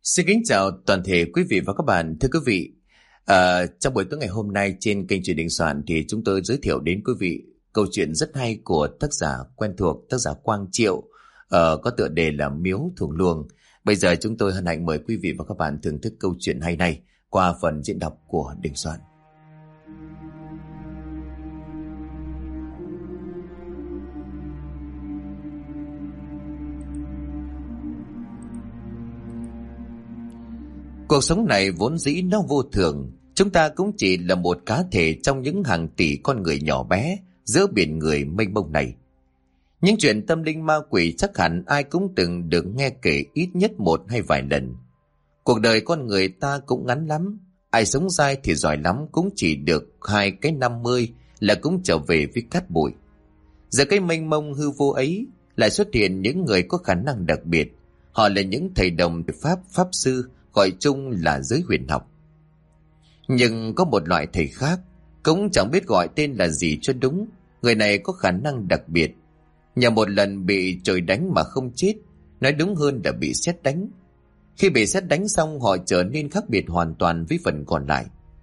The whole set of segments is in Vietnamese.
Xin kính chào toàn thể quý vị và các bạn. Thưa quý vị, trong buổi tối ngày hôm nay trên kênh Chuyện Đình Soạn thì chúng tôi giới thiệu đến quý vị câu chuyện rất hay của tác giả quen thuộc, tác giả Quang Triệu, có tựa đề là Miếu Thùng Luồng. Bây giờ chúng tôi hân hạnh mời quý vị và các bạn thưởng thức câu chuyện hay này qua phần diễn đọc của Đình Soạn. Cuộc sống này vốn dĩ nó vô thường, chúng ta cũng chỉ là một cá thể trong những hàng tỷ con người nhỏ bé giữa biển người mênh mông này. Những chuyện tâm linh ma quỷ chắc hẳn ai cũng từng được nghe kể ít nhất một hay vài lần. Cuộc đời con người ta cũng ngắn lắm, ai sống dai thì giỏi lắm cũng chỉ được 50 là cũng trở về với cát bụi. Giờ cái mênh mông hư vô ấy lại xuất hiện những người có khả năng đặc biệt, họ là những thầy đồng pháp sư, gọi chung là giới huyền học. Nhưng có một loại thầy khác, cũng chẳng biết gọi tên là gì cho đúng. Người này có khả năng đặc biệt, nhờ một lần bị trời đánh mà không chết, nói đúng hơn là bị sét đánh. Khi bị sét đánh xong, họ trở nên khác biệt hoàn toàn với phần còn lại.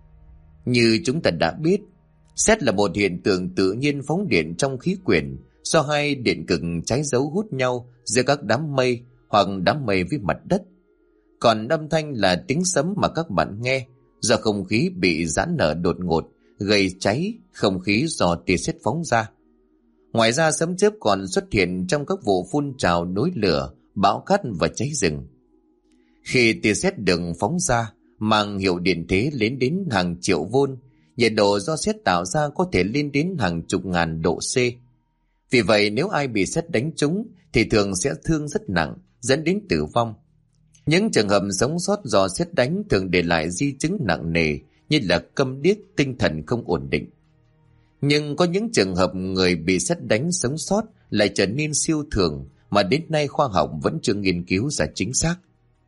Như chúng ta đã biết, sét là một hiện tượng tự nhiên phóng điện trong khí quyển do hai điện cực trái dấu hút nhau giữa các đám mây hoặc đám mây với mặt đất. Còn âm thanh là tiếng sấm mà các bạn nghe do không khí bị giãn nở đột ngột gây cháy không khí do tia sét phóng ra. Ngoài ra sấm chớp còn xuất hiện trong các vụ phun trào núi lửa, bão cát và cháy rừng. Khi tia sét được phóng ra mang hiệu điện thế lên đến hàng triệu vôn, nhiệt độ do sét tạo ra có thể lên đến hàng chục ngàn độ C. Vì vậy nếu ai bị sét đánh trúng thì thường sẽ thương rất nặng, dẫn đến tử vong. Những trường hợp sống sót do sét đánh thường để lại di chứng nặng nề như là câm điếc, tinh thần không ổn định. Nhưng có những trường hợp người bị sét đánh sống sót lại trở nên siêu thường mà đến nay khoa học vẫn chưa nghiên cứu ra chính xác.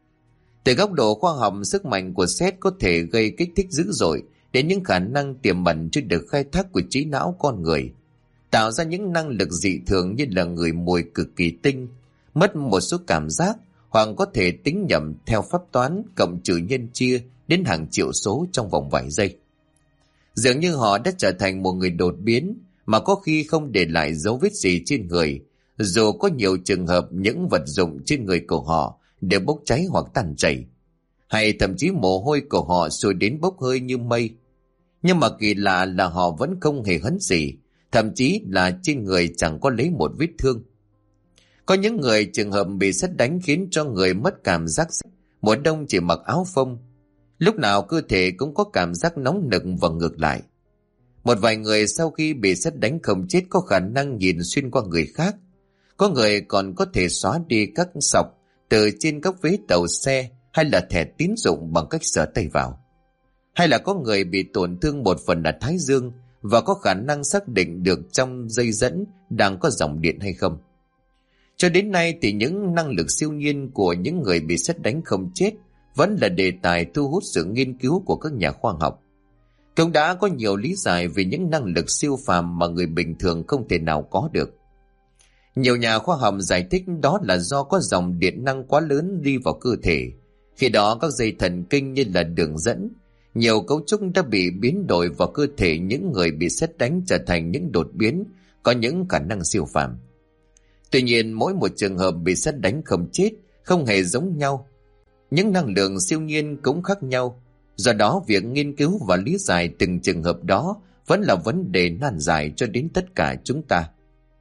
Từ góc độ khoa học, sức mạnh của sét có thể gây kích thích dữ dội đến những khả năng tiềm ẩn chưa được khai thác của trí não con người, tạo ra những năng lực dị thường như là ngửi mùi cực kỳ tinh, mất một số cảm giác, hoặc có thể tính nhầm theo phép toán cộng trừ nhân chia đến hàng triệu số trong vòng vài giây. Dường như họ đã trở thành một người đột biến mà có khi không để lại dấu vết gì trên người, dù có nhiều trường hợp những vật dụng trên người của họ đều bốc cháy hoặc tan chảy, hay thậm chí mồ hôi của họ sôi đến bốc hơi như mây. Nhưng mà kỳ lạ là họ vẫn không hề hấn gì, thậm chí là trên người chẳng có lấy một vết thương. Có những người trường hợp bị sét đánh khiến cho người mất cảm giác, mùa đông chỉ mặc áo phông, lúc nào cơ thể cũng có cảm giác nóng nực và ngược lại. Một vài người sau khi bị sét đánh không chết có khả năng nhìn xuyên qua người khác. Có người còn có thể xóa đi các sọc từ trên các vế tàu xe hay là thẻ tín dụng bằng cách sờ tay vào. Hay là có người bị tổn thương một phần là thái dương và có khả năng xác định được trong dây dẫn đang có dòng điện hay không. Cho đến nay thì những năng lực siêu nhiên của những người bị sét đánh không chết vẫn là đề tài thu hút sự nghiên cứu của các nhà khoa học. Cũng đã có nhiều lý giải về những năng lực siêu phàm mà người bình thường không thể nào có được. Nhiều nhà khoa học giải thích đó là do có dòng điện năng quá lớn đi vào cơ thể. Khi đó các dây thần kinh như là đường dẫn, nhiều cấu trúc đã bị biến đổi vào cơ thể những người bị sét đánh trở thành những đột biến có những khả năng siêu phàm. Tuy nhiên mỗi một trường hợp bị sét đánh không chết không hề giống nhau. Những năng lượng siêu nhiên cũng khác nhau. Do đó việc nghiên cứu và lý giải từng trường hợp đó vẫn là vấn đề nan giải cho đến tất cả chúng ta.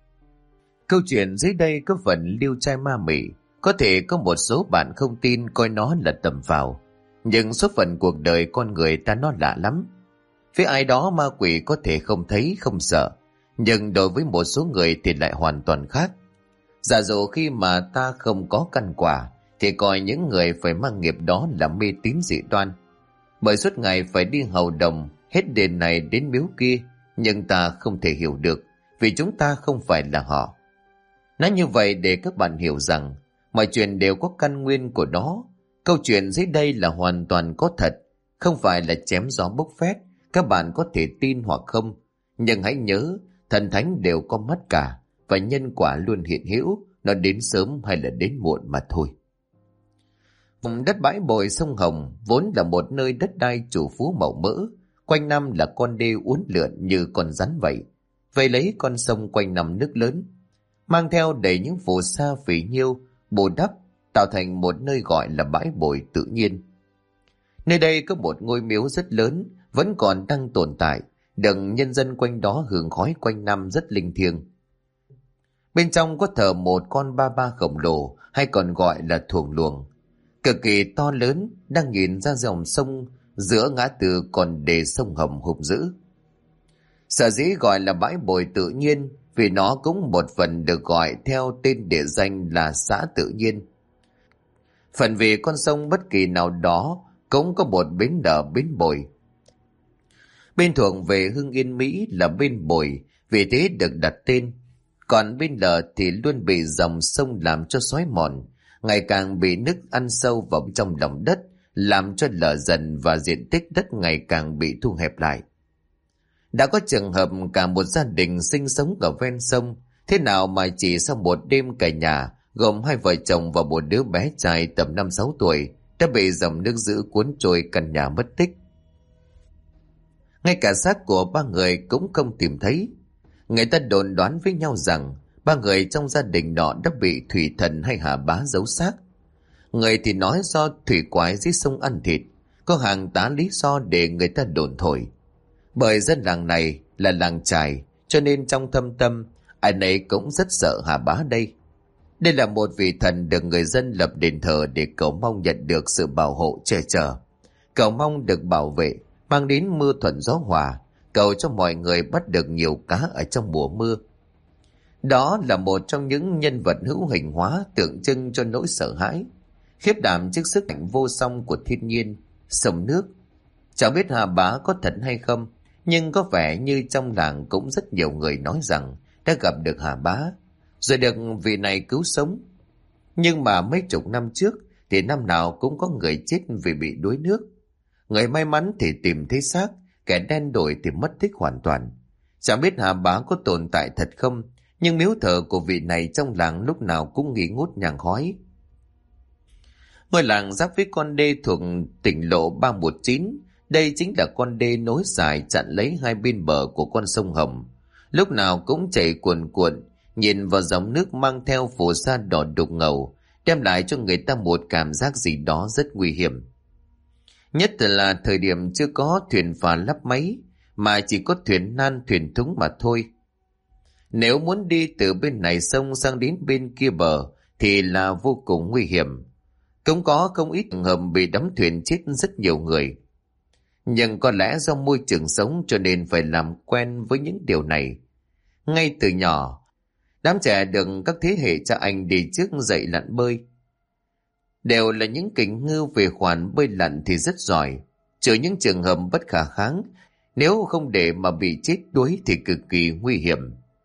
Câu chuyện dưới đây có phần liêu trai ma mị, có thể có một số bạn không tin coi nó là tầm phào, nhưng số phận cuộc đời con người ta nó lạ lắm. Với ai đó ma quỷ có thể không thấy không sợ, nhưng đối với một số người thì lại hoàn toàn khác. Giả dụ khi mà ta không có căn quả thì coi những người phải mang nghiệp đó là mê tín dị đoan, bởi suốt ngày phải đi hầu đồng hết đền này đến miếu kia, nhưng ta không thể hiểu được vì chúng ta không phải là họ. Nói như vậy để các bạn hiểu rằng mọi chuyện đều có căn nguyên của nó. Câu chuyện dưới đây là hoàn toàn có thật, không phải là chém gió bốc phét. Các bạn có thể tin hoặc không, nhưng hãy nhớ thần thánh đều có mắt cả, và nhân quả luôn hiện hữu, nó đến sớm hay là đến muộn mà thôi. Vùng đất bãi bồi sông Hồng vốn là một nơi đất đai chủ phú màu mỡ, quanh năm là con đê uốn lượn như con rắn vậy, vây lấy con sông quanh năm nước lớn, mang theo đầy những phù sa phì nhiêu, bù đắp, tạo thành một nơi gọi là bãi bồi tự nhiên. Nơi đây có một ngôi miếu rất lớn, vẫn còn đang tồn tại, được nhân dân quanh đó hương khói quanh năm rất linh thiêng. Bên trong có thờ một con ba ba khổng lồ, hay còn gọi là thuồng luồng, cực kỳ to lớn, đang nhìn ra dòng sông giữa ngã tư còn đê sông Hồng hùng dữ. Sở dĩ gọi là bãi bồi tự nhiên vì nó cũng một phần được gọi theo tên địa danh là xã tự nhiên. Phần vì con sông bất kỳ nào đó cũng có một bến đỏ bến bồi. Bên thuộc về Hưng Yên Mỹ là bên bồi, vì thế được đặt tên. Còn bên lờ thì luôn bị dòng sông làm cho xói mòn, ngày càng bị nước ăn sâu vào trong lòng đất, làm cho lở dần và diện tích đất ngày càng bị thu hẹp lại. Đã có trường hợp cả một gia đình sinh sống ở ven sông, thế nào mà chỉ sau một đêm cả nhà, gồm hai vợ chồng và một đứa bé trai tầm 5-6 tuổi, đã bị dòng nước dữ cuốn trôi căn nhà mất tích. Ngay cả xác của ba người cũng không tìm thấy. Người ta đồn đoán với nhau rằng ba người trong gia đình nọ đã bị thủy thần hay hà bá giấu xác. Người thì nói do thủy quái dưới sông ăn thịt, có hàng tá lý do để người ta đồn thổi. Bởi dân làng này là làng chài, cho nên trong thâm tâm ai nấy cũng rất sợ hà bá đây. Đây là một vị thần được người dân lập đền thờ để cầu mong nhận được sự bảo hộ che chở, cầu mong được bảo vệ, mang đến mưa thuận gió hòa, cầu cho mọi người bắt được nhiều cá ở trong mùa mưa. Đó là một trong những nhân vật hữu hình hóa tượng trưng cho nỗi sợ hãi, khiếp đảm trước sức mạnh vô song của thiên nhiên, sông nước. Chẳng biết hà bá có thật hay không, nhưng có vẻ như trong làng cũng rất nhiều người nói rằng đã gặp được hà bá, rồi được vị này cứu sống. Nhưng mà mấy chục năm trước thì năm nào cũng có người chết vì bị đuối nước. Người may mắn thì tìm thấy xác, kẻ đen đổi thì mất tích hoàn toàn. Chẳng biết hà bá có tồn tại thật không, nhưng miếu thờ của vị này trong làng lúc nào cũng nghi ngút nhang khói. Ngôi làng giáp với con đê thuộc tỉnh lộ 319, đây chính là con đê nối dài chặn lấy hai bên bờ của con sông Hồng. Lúc nào cũng chảy cuồn cuộn, nhìn vào dòng nước mang theo phù sa đỏ đục ngầu, đem lại cho người ta một cảm giác gì đó rất nguy hiểm. Nhất là thời điểm chưa có thuyền phà lắp máy, mà chỉ có thuyền nan thuyền thúng mà thôi. Nếu muốn đi từ bên này sông sang đến bên kia bờ thì là vô cùng nguy hiểm. Cũng có không ít trường hợp bị đắm thuyền chết rất nhiều người. Nhưng có lẽ do môi trường sống cho nên phải làm quen với những điều này. Ngay từ nhỏ, đám trẻ được các thế hệ cha anh đi trước dạy lặn bơi. Đều là những kình ngư về khoản bơi lặn thì rất giỏi, trừ những trường hợp bất khả kháng, nếu không để mà bị chết đuối thì cực kỳ nguy hiểm.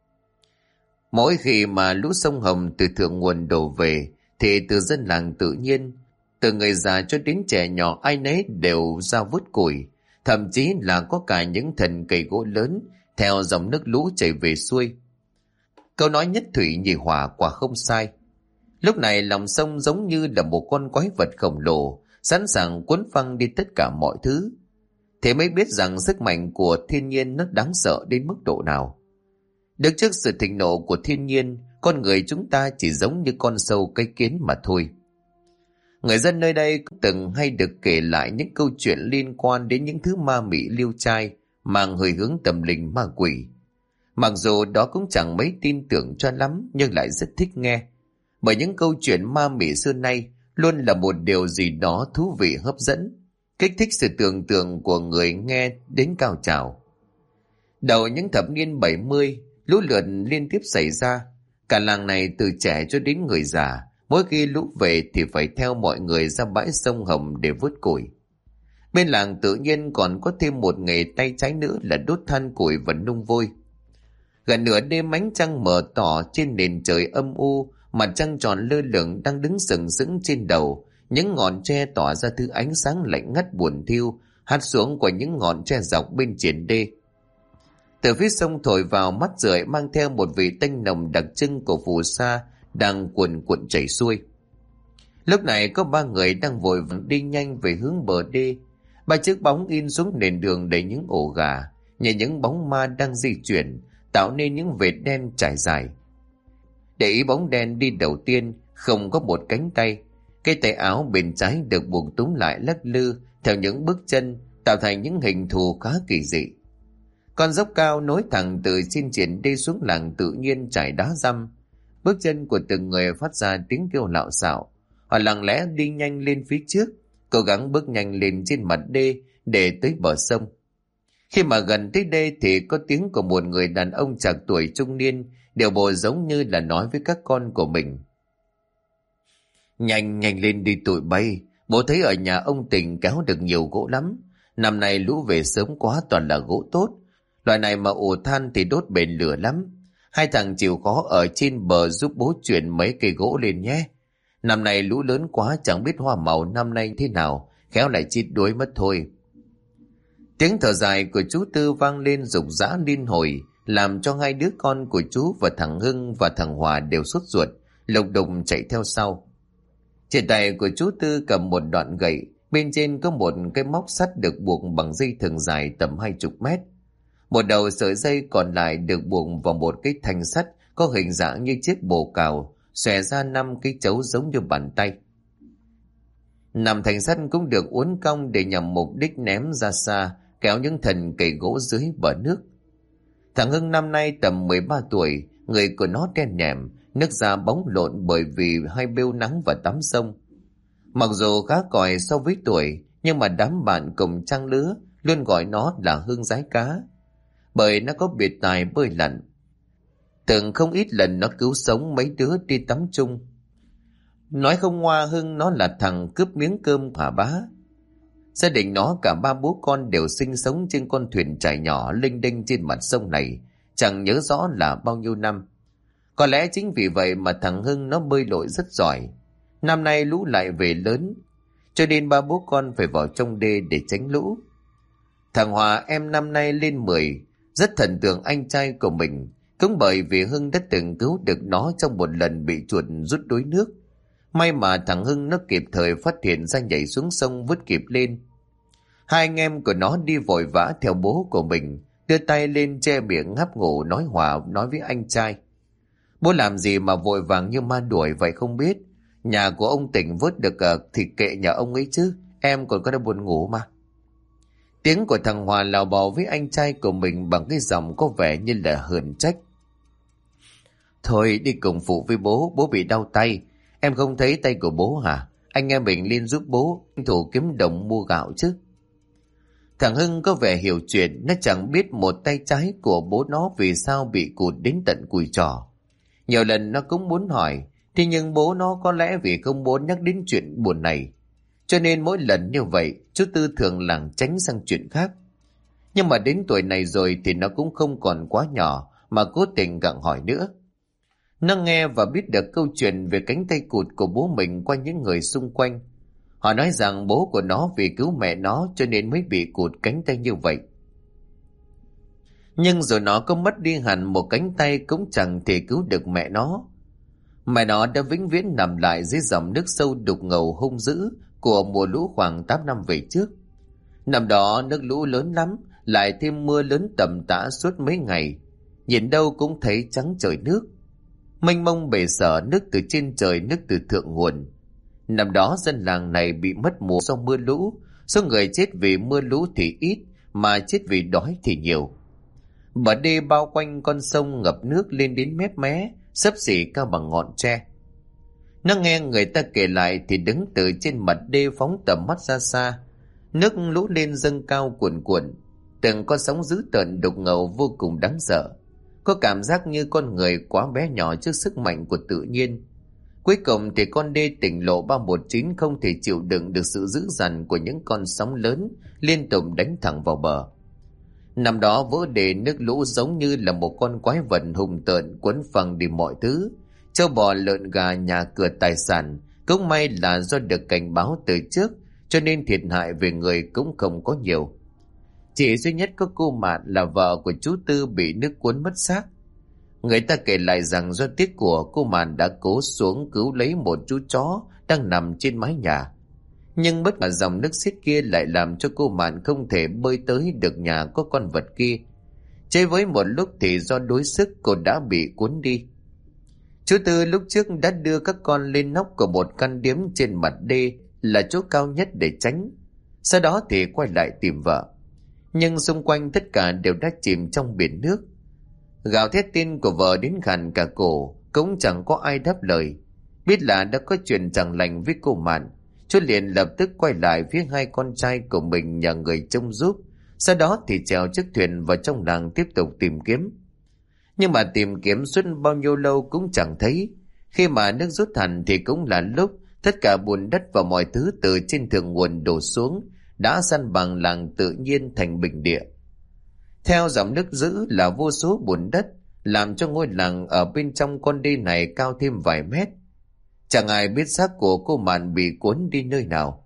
Mỗi khi mà lũ sông Hồng từ thượng nguồn đổ về thì từ dân làng tự nhiên, từ người già cho đến trẻ nhỏ ai nấy đều ra vớt củi, thậm chí là có cả những thân cây gỗ lớn theo dòng nước lũ chảy về xuôi. Câu nói nhất thủy nhì hỏa quả không sai. Lúc này lòng sông giống như là một con quái vật khổng lồ, sẵn sàng cuốn phăng đi tất cả mọi thứ. Thế mới biết rằng sức mạnh của thiên nhiên nó đáng sợ đến mức độ nào. Đứng trước sự thịnh nộ của thiên nhiên, con người chúng ta chỉ giống như con sâu cái kiến mà thôi. Người dân nơi đây cũng từng hay được kể lại những câu chuyện liên quan đến những thứ ma mị liêu trai, mang hơi hướng tâm linh ma quỷ. Mặc dù đó cũng chẳng mấy tin tưởng cho lắm, nhưng lại rất thích nghe. Bởi những câu chuyện ma mị xưa nay luôn là một điều gì đó thú vị hấp dẫn, kích thích sự tưởng tượng của người nghe đến cao trào. Đầu những thập niên 70, lũ lụt liên tiếp xảy ra. Cả làng này từ trẻ cho đến người già, mỗi khi lũ về thì phải theo mọi người ra bãi sông Hồng để vớt củi. Bên làng tự nhiên còn có thêm một nghề tay trái nữa là đốt than củi và nung vôi. Gần nửa đêm ánh trăng mờ tỏ trên nền trời âm u, mặt trăng tròn lơ lửng đang đứng sừng sững trên đầu, những ngọn tre tỏa ra thứ ánh sáng lạnh ngắt buồn thiu hắt xuống qua những ngọn tre dọc bên triển đê. Từ phía sông thổi vào mắt rượi mang theo một vị tanh nồng đặc trưng của phù sa đang cuồn cuộn chảy xuôi. Lúc này có ba người đang vội vàng đi nhanh về hướng bờ đê. Ba chiếc bóng in xuống nền đường đầy những ổ gà, như những bóng ma đang di chuyển, tạo nên những vệt đen trải dài. Để ý bóng đen đi đầu tiên không có một cánh tay. Cái tay áo bên trái được buộc túm lại lắc lư theo những bước chân, tạo thành những hình thù khá kỳ dị. Con dốc cao nối thẳng từ trên triển đê xuống làng tự nhiên trải đá răm. Bước chân của từng người phát ra tiếng kêu lạo xạo. Họ lặng lẽ đi nhanh lên phía trước, cố gắng bước nhanh lên trên mặt đê để tới bờ sông. Khi mà gần tới đê thì có tiếng của một người đàn ông trạc tuổi trung niên, điệu bộ giống như là nói với các con của mình. Nhanh nhanh lên đi tụi bay, bố thấy ở nhà ông Tình kéo được nhiều gỗ lắm. Năm nay lũ về sớm quá, toàn là gỗ tốt. Loại này mà ủ than thì đốt bền lửa lắm. Hai thằng chịu khó ở trên bờ giúp bố chuyển mấy cây gỗ lên nhé. Năm nay lũ lớn quá, chẳng biết hoa màu năm nay thế nào, khéo lại chết đuối mất thôi. Tiếng thở dài của chú Tư vang lên rục rã liên hồi, làm cho hai đứa con của chú và thằng Hưng và thằng Hòa đều sốt ruột, lục đục chạy theo sau. Trên tay của chú Tư cầm một đoạn gậy, bên trên có một cái móc sắt được buộc bằng dây thừng dài tầm 20 mét. Một đầu sợi dây còn lại được buộc vào một cái thanh sắt có hình dạng như chiếc bồ cào, xòe ra 5 cái chấu giống như bàn tay. 5 thanh sắt cũng được uốn cong để nhằm mục đích ném ra xa, kéo những thân cây gỗ dưới bờ nước. Thằng Hưng năm nay tầm 13 tuổi, người của nó đen nhẻm, nước da bóng lộn bởi vì hay bêu nắng và tắm sông. Mặc dù khá còi so với tuổi, nhưng mà đám bạn cùng trang lứa luôn gọi nó là Hưng Rái Cá, bởi nó có biệt tài bơi lặn. Từng không ít lần nó cứu sống mấy đứa đi tắm chung. Nói không ngoa, Hưng nó là thằng cướp miếng cơm hả bá. Gia đình nó cả ba bố con đều sinh sống trên con thuyền chài nhỏ lênh đênh trên mặt sông này, chẳng nhớ rõ là bao nhiêu năm. Có lẽ chính vì vậy mà thằng Hưng nó bơi lội rất giỏi. Năm nay lũ lại về lớn, cho nên ba bố con phải vào trong đê để tránh lũ. Thằng Hòa em năm nay lên 10, rất thần tượng anh trai của mình, cũng bởi vì Hưng đã từng cứu được nó trong một lần bị chuột rút đuối nước. May mà thằng Hưng nó kịp thời phát hiện ra, nhảy xuống sông vớt kịp lên. Hai anh em của nó đi vội vã theo bố của mình, đưa tay lên che miệng ngáp ngủ nói với anh trai. Bố làm gì mà vội vàng như ma đuổi vậy không biết. Nhà của ông Tỉnh vớt được thì kệ nhà ông ấy chứ, em còn có đang buồn ngủ mà. Tiếng của thằng Hòa lào bào với anh trai của mình bằng cái giọng có vẻ như là hờn trách. Thôi đi cùng phụ với bố bị đau tay. Em không thấy tay của bố hả? Anh em mình lên giúp bố thủ kiếm đồng mua gạo chứ. Thằng Hưng có vẻ hiểu chuyện, nó chẳng biết một tay trái của bố nó vì sao bị cụt đến tận cùi trỏ. Nhiều lần nó cũng muốn hỏi, thế nhưng bố nó có lẽ vì không muốn nhắc đến chuyện buồn này, cho nên mỗi lần như vậy chú Tư thường lảng tránh sang chuyện khác. Nhưng mà đến tuổi này rồi thì nó cũng không còn quá nhỏ mà cố tình gặng hỏi nữa. Nó nghe và biết được câu chuyện về cánh tay cụt của bố mình qua những người xung quanh. Họ nói rằng bố của nó vì cứu mẹ nó cho nên mới bị cụt cánh tay như vậy. Nhưng rồi nó có mất đi hẳn một cánh tay cũng chẳng thể cứu được mẹ nó. Mẹ nó đã vĩnh viễn nằm lại dưới dòng nước sâu đục ngầu hung dữ của mùa lũ khoảng 8 năm về trước. Năm đó nước lũ lớn lắm, lại thêm mưa lớn tầm tã suốt mấy ngày. Nhìn đâu cũng thấy trắng trời nước. Mênh mông bể sở, nước từ trên trời, nước từ thượng nguồn. Năm đó dân làng này bị mất mùa do mưa lũ. Số người chết vì mưa lũ thì ít, mà chết vì đói thì nhiều. Bờ đê bao quanh con sông ngập nước lên đến mép mé, xấp xỉ cao bằng ngọn tre. Nó nghe người ta kể lại thì đứng từ trên mặt đê phóng tầm mắt ra xa. Nước lũ lên dâng cao cuồn cuộn, từng con sóng dữ tợn đục ngầu vô cùng đáng sợ. Có cảm giác như con người quá bé nhỏ trước sức mạnh của tự nhiên. Cuối cùng thì con đê tỉnh lộ 319 không thể chịu đựng được sự dữ dằn của những con sóng lớn liên tục đánh thẳng vào bờ. Năm đó vỡ đê, nước lũ giống như là một con quái vật hùng tợn quấn phăng đi mọi thứ. Trâu bò lợn gà, nhà cửa tài sản. Cũng may là do được cảnh báo từ trước, cho nên thiệt hại về người cũng không có nhiều. Chỉ duy nhất có cô Mạn là vợ của chú Tư bị nước cuốn mất xác. Người ta kể lại rằng do tiếc của, cô Mạn đã cố xuống cứu lấy một chú chó đang nằm trên mái nhà. Nhưng bất ngờ dòng nước xiết kia lại làm cho cô Mạn không thể bơi tới được nhà có con vật kia. Chơi với một lúc thì do đuối sức cô đã bị cuốn đi. Chú Tư lúc trước đã đưa các con lên nóc của một căn điếm trên mặt đê là chỗ cao nhất để tránh. Sau đó thì quay lại tìm vợ. Nhưng xung quanh tất cả đều đã chìm trong biển nước. Gào thét tin của vợ đến khàn cả cổ, cũng chẳng có ai đáp lời. Biết là đã có chuyện chẳng lành với cô Mạn, chú liền lập tức quay lại phía hai con trai của mình nhờ người trông giúp. Sau đó thì trèo chiếc thuyền vào trong làng tiếp tục tìm kiếm. Nhưng mà tìm kiếm suốt bao nhiêu lâu cũng chẳng thấy. Khi mà nước rút hẳn thì cũng là lúc tất cả bùn đất và mọi thứ từ trên thượng nguồn đổ xuống đã san bằng làng tự nhiên thành bình địa. Theo dòng nước dữ là vô số bùn đất, làm cho ngôi làng ở bên trong con đê này cao thêm vài mét. Chẳng ai biết xác của cô Mạn bị cuốn đi nơi nào.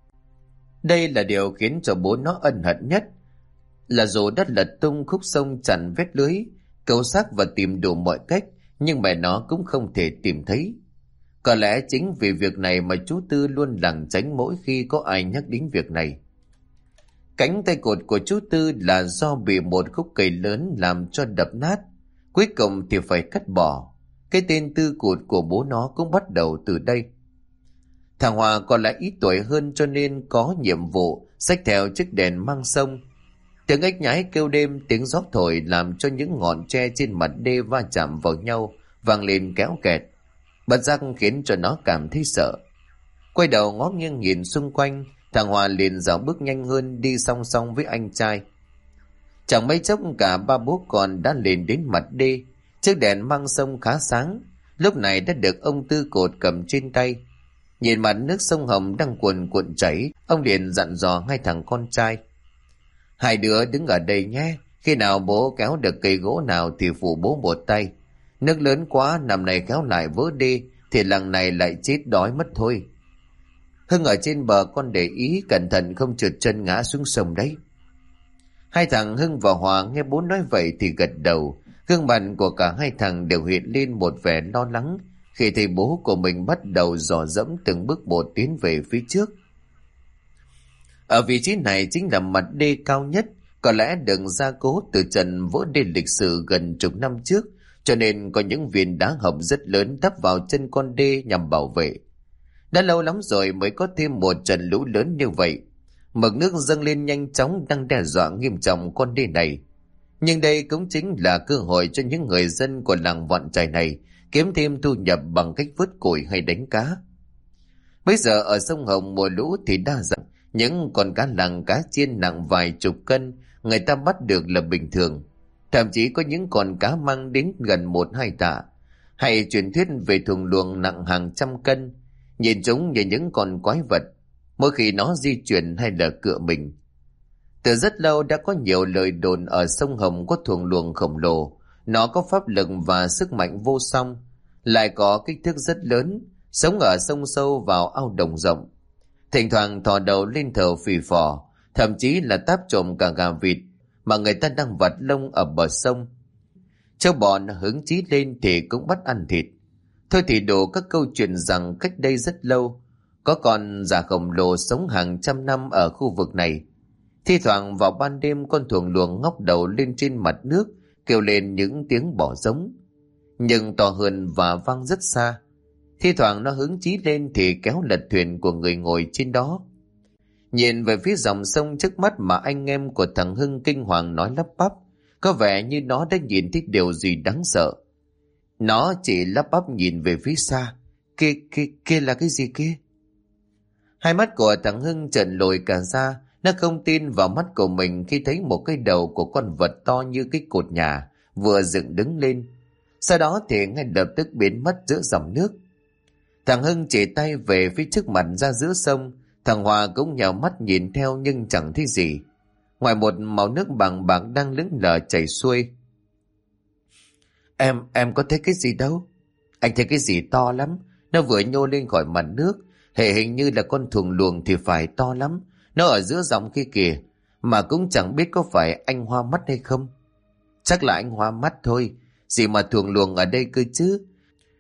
Đây là điều khiến cho bố nó ân hận nhất, là dù đã lật tung khúc sông chặn vết lưới, cầu xác và tìm đủ mọi cách, nhưng mẹ nó cũng không thể tìm thấy. Có lẽ chính vì việc này mà chú Tư luôn lảng tránh mỗi khi có ai nhắc đến việc này. Cánh tay cụt của chú Tư là do bị một khúc cây lớn làm cho đập nát, cuối cùng thì phải cắt bỏ. Cái tên Tư cụt của bố nó cũng bắt đầu từ đây. Thằng Hòa còn lại ít tuổi hơn cho nên có nhiệm vụ xách theo chiếc đèn mang sông. Tiếng ếch nhái kêu đêm, tiếng gió thổi làm cho những ngọn tre trên mặt đê va chạm vào nhau, vang lên kéo kẹt. Bất giác khiến cho nó cảm thấy sợ. Quay đầu ngó nghiêng nhìn xung quanh, thằng Hòa liền dạo bước nhanh hơn đi song song với anh trai. Chẳng mấy chốc cả ba bố con đã lên đến mặt đê. Chiếc đèn mang sông khá sáng, lúc này đã được ông Tư cột cầm trên tay. Nhìn mặt nước sông Hồng đang cuồn cuộn chảy, ông liền dặn dò hai thằng con trai: hai đứa đứng ở đây nhé, khi nào bố kéo được cây gỗ nào thì phụ bố một tay. Nước lớn quá, năm này kéo lại vỡ đê thì làng này lại chết đói mất thôi. Hưng ở trên bờ con để ý cẩn thận không trượt chân ngã xuống sông đấy. Hai thằng Hưng và Hòa nghe bố nói vậy thì gật đầu. Gương mặt của cả hai thằng đều hiện lên một vẻ lo lắng khi thấy bố của mình bắt đầu dò dẫm từng bước một tiến về phía trước. Ở vị trí này chính là mặt đê cao nhất, có lẽ được gia cố từ trận vỡ đê lịch sử gần chục năm trước, cho nên có những viên đá hộc rất lớn đắp vào chân con đê nhằm bảo vệ. Đã lâu lắm rồi mới có thêm một trận lũ lớn như vậy. Mực nước dâng lên nhanh chóng đang đe dọa nghiêm trọng con đê này. Nhưng đây cũng chính là cơ hội cho những người dân của làng Vọn Chài này kiếm thêm thu nhập bằng cách vớt củi hay đánh cá. Bây giờ ở sông Hồng mùa lũ thì đa dạng, những con cá làng cá chiên nặng vài chục cân người ta bắt được là bình thường. Thậm chí có những con cá mang đến gần 1-2 tạ. Hay truyền thuyết về thùng luồng nặng hàng trăm cân, nhìn chúng như những con quái vật mỗi khi nó di chuyển hay là cựa mình. Từ rất lâu đã có nhiều lời đồn ở sông Hồng có thuồng luồng khổng lồ, nó có pháp lực và sức mạnh vô song, lại có kích thước rất lớn, sống ở sông sâu vào ao đồng rộng. Thỉnh thoảng thò đầu lên thở phì phò, thậm chí là táp trộm cả gà vịt mà người ta đang vặt lông ở bờ sông. Châu bò nó hứng chí lên thì cũng bắt ăn thịt. Thôi thì đủ các câu chuyện rằng cách đây rất lâu có con già khổng lồ sống hàng trăm năm ở khu vực này. Thi thoảng vào ban đêm con thuồng luồng ngóc đầu lên trên mặt nước, kêu lên những tiếng bò giống, nhưng to hơn và vang rất xa. Thi thoảng nó hứng chí lên thì kéo lật thuyền của người ngồi trên đó. Nhìn về phía dòng sông trước mắt mà anh em của thằng Hưng kinh hoàng nói lắp bắp, có vẻ như nó đã nhìn thấy điều gì đáng sợ. Nó chỉ lắp bắp nhìn về phía xa. Kia là cái gì kia? Hai mắt của thằng Hưng trợn lồi cả ra. Nó không tin vào mắt của mình khi thấy một cái đầu của con vật to như cái cột nhà vừa dựng đứng lên. Sau đó thì ngay lập tức biến mất giữa dòng nước. Thằng Hưng chỉ tay về phía trước mặt ra giữa sông. Thằng Hòa cũng nhào mắt nhìn theo nhưng chẳng thấy gì, ngoài một màu nước bằng bạc đang lững lờ chảy xuôi. Em có thấy cái gì đâu? Anh thấy cái gì to lắm, nó vừa nhô lên khỏi mặt nước, hình như là con thuồng luồng thì phải to lắm. Nó ở giữa dòng kia kìa, mà cũng chẳng biết có phải anh hoa mắt hay không. Chắc là anh hoa mắt thôi, gì mà thuồng luồng ở đây cơ chứ.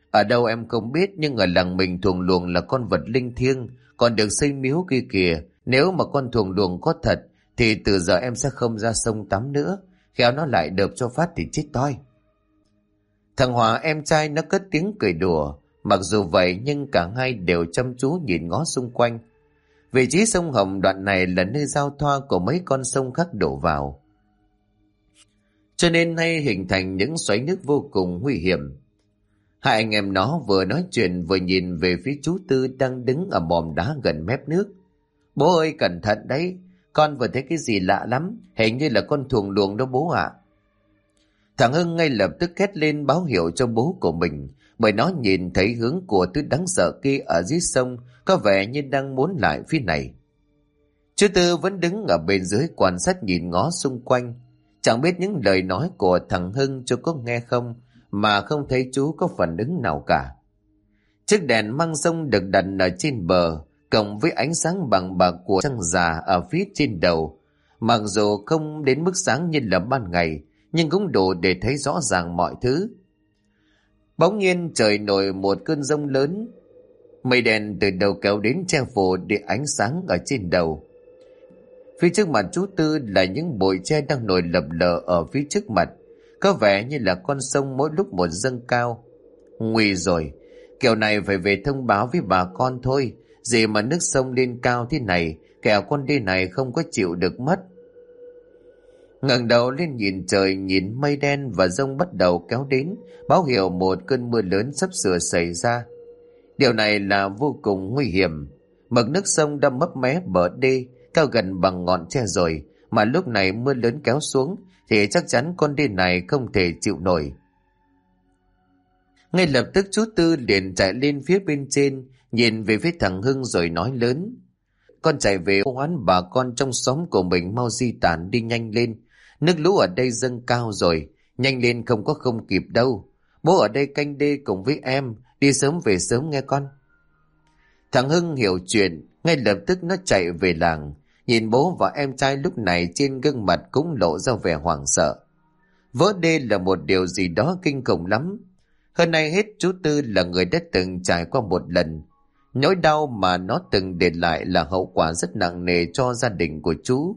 Ở đâu em không biết, nhưng ở làng mình thuồng luồng là con vật linh thiêng, còn được xây miếu kia kìa. Nếu mà con thuồng luồng có thật thì từ giờ em sẽ không ra sông tắm nữa, khéo nó lại đợp cho phát thì chết toi. Thằng Hòa em trai nó cất tiếng cười đùa. Mặc dù vậy nhưng cả hai đều chăm chú nhìn ngó xung quanh. Vị trí sông Hồng đoạn này là nơi giao thoa của mấy con sông khác đổ vào, cho nên nay hình thành những xoáy nước vô cùng nguy hiểm. Hai anh em nó vừa nói chuyện vừa nhìn về phía chú Tư đang đứng ở mỏm đá gần mép nước. Bố ơi, cẩn thận đấy, con vừa thấy cái gì lạ lắm, hình như là con thuồng luồng đó bố ạ. Thằng Hưng ngay lập tức hét lên báo hiệu cho bố của mình, bởi nó nhìn thấy hướng của thứ đáng sợ kia ở dưới sông có vẻ như đang muốn lại phía này. Chú Tư vẫn đứng ở bên dưới quan sát nhìn ngó xung quanh, chẳng biết những lời nói của thằng Hưng chú có nghe không, mà không thấy chú có phản ứng nào cả. Chiếc đèn măng sông được đặt ở trên bờ, cộng với ánh sáng bằng bạc của trăng già ở phía trên đầu, mặc dù không đến mức sáng như là ban ngày, nhưng cũng đủ để thấy rõ ràng mọi thứ. Bỗng nhiên trời nổi một cơn giông lớn, mây đen từ đầu kéo đến che phủ để ánh sáng ở trên đầu. Phía trước mặt chú Tư là những bụi tre đang nổi lập lờ ở phía trước mặt, có vẻ như là con sông mỗi lúc một dâng cao. Nguy rồi, kiểu này phải về thông báo với bà con thôi, gì mà nước sông lên cao thế này, kẻo con đê này không có chịu được mất. Ngẩng đầu lên nhìn trời, nhìn mây đen và giông bắt đầu kéo đến, báo hiệu một cơn mưa lớn sắp sửa xảy ra. Điều này là vô cùng nguy hiểm. Mực nước sông đã mấp mé bờ đê, cao gần bằng ngọn tre rồi, mà lúc này mưa lớn kéo xuống thì chắc chắn con đê này không thể chịu nổi. Ngay lập tức chú Tư liền chạy lên phía bên trên, nhìn về phía thằng Hưng rồi nói lớn: Con chạy về hô hoán bà con trong xóm của mình mau di tản đi nhanh lên. Nước lũ ở đây dâng cao rồi, nhanh lên không kịp đâu. Bố ở đây canh đê cùng với em, đi sớm về sớm nghe con. Thằng Hưng hiểu chuyện, ngay lập tức nó chạy về làng. Nhìn bố và em trai lúc này trên gương mặt cũng lộ ra vẻ hoảng sợ. Vỡ đê là một điều gì đó kinh khủng lắm. Hơn ai hết chú Tư là người đã từng trải qua một lần. Nỗi đau mà nó từng để lại là hậu quả rất nặng nề cho gia đình của chú.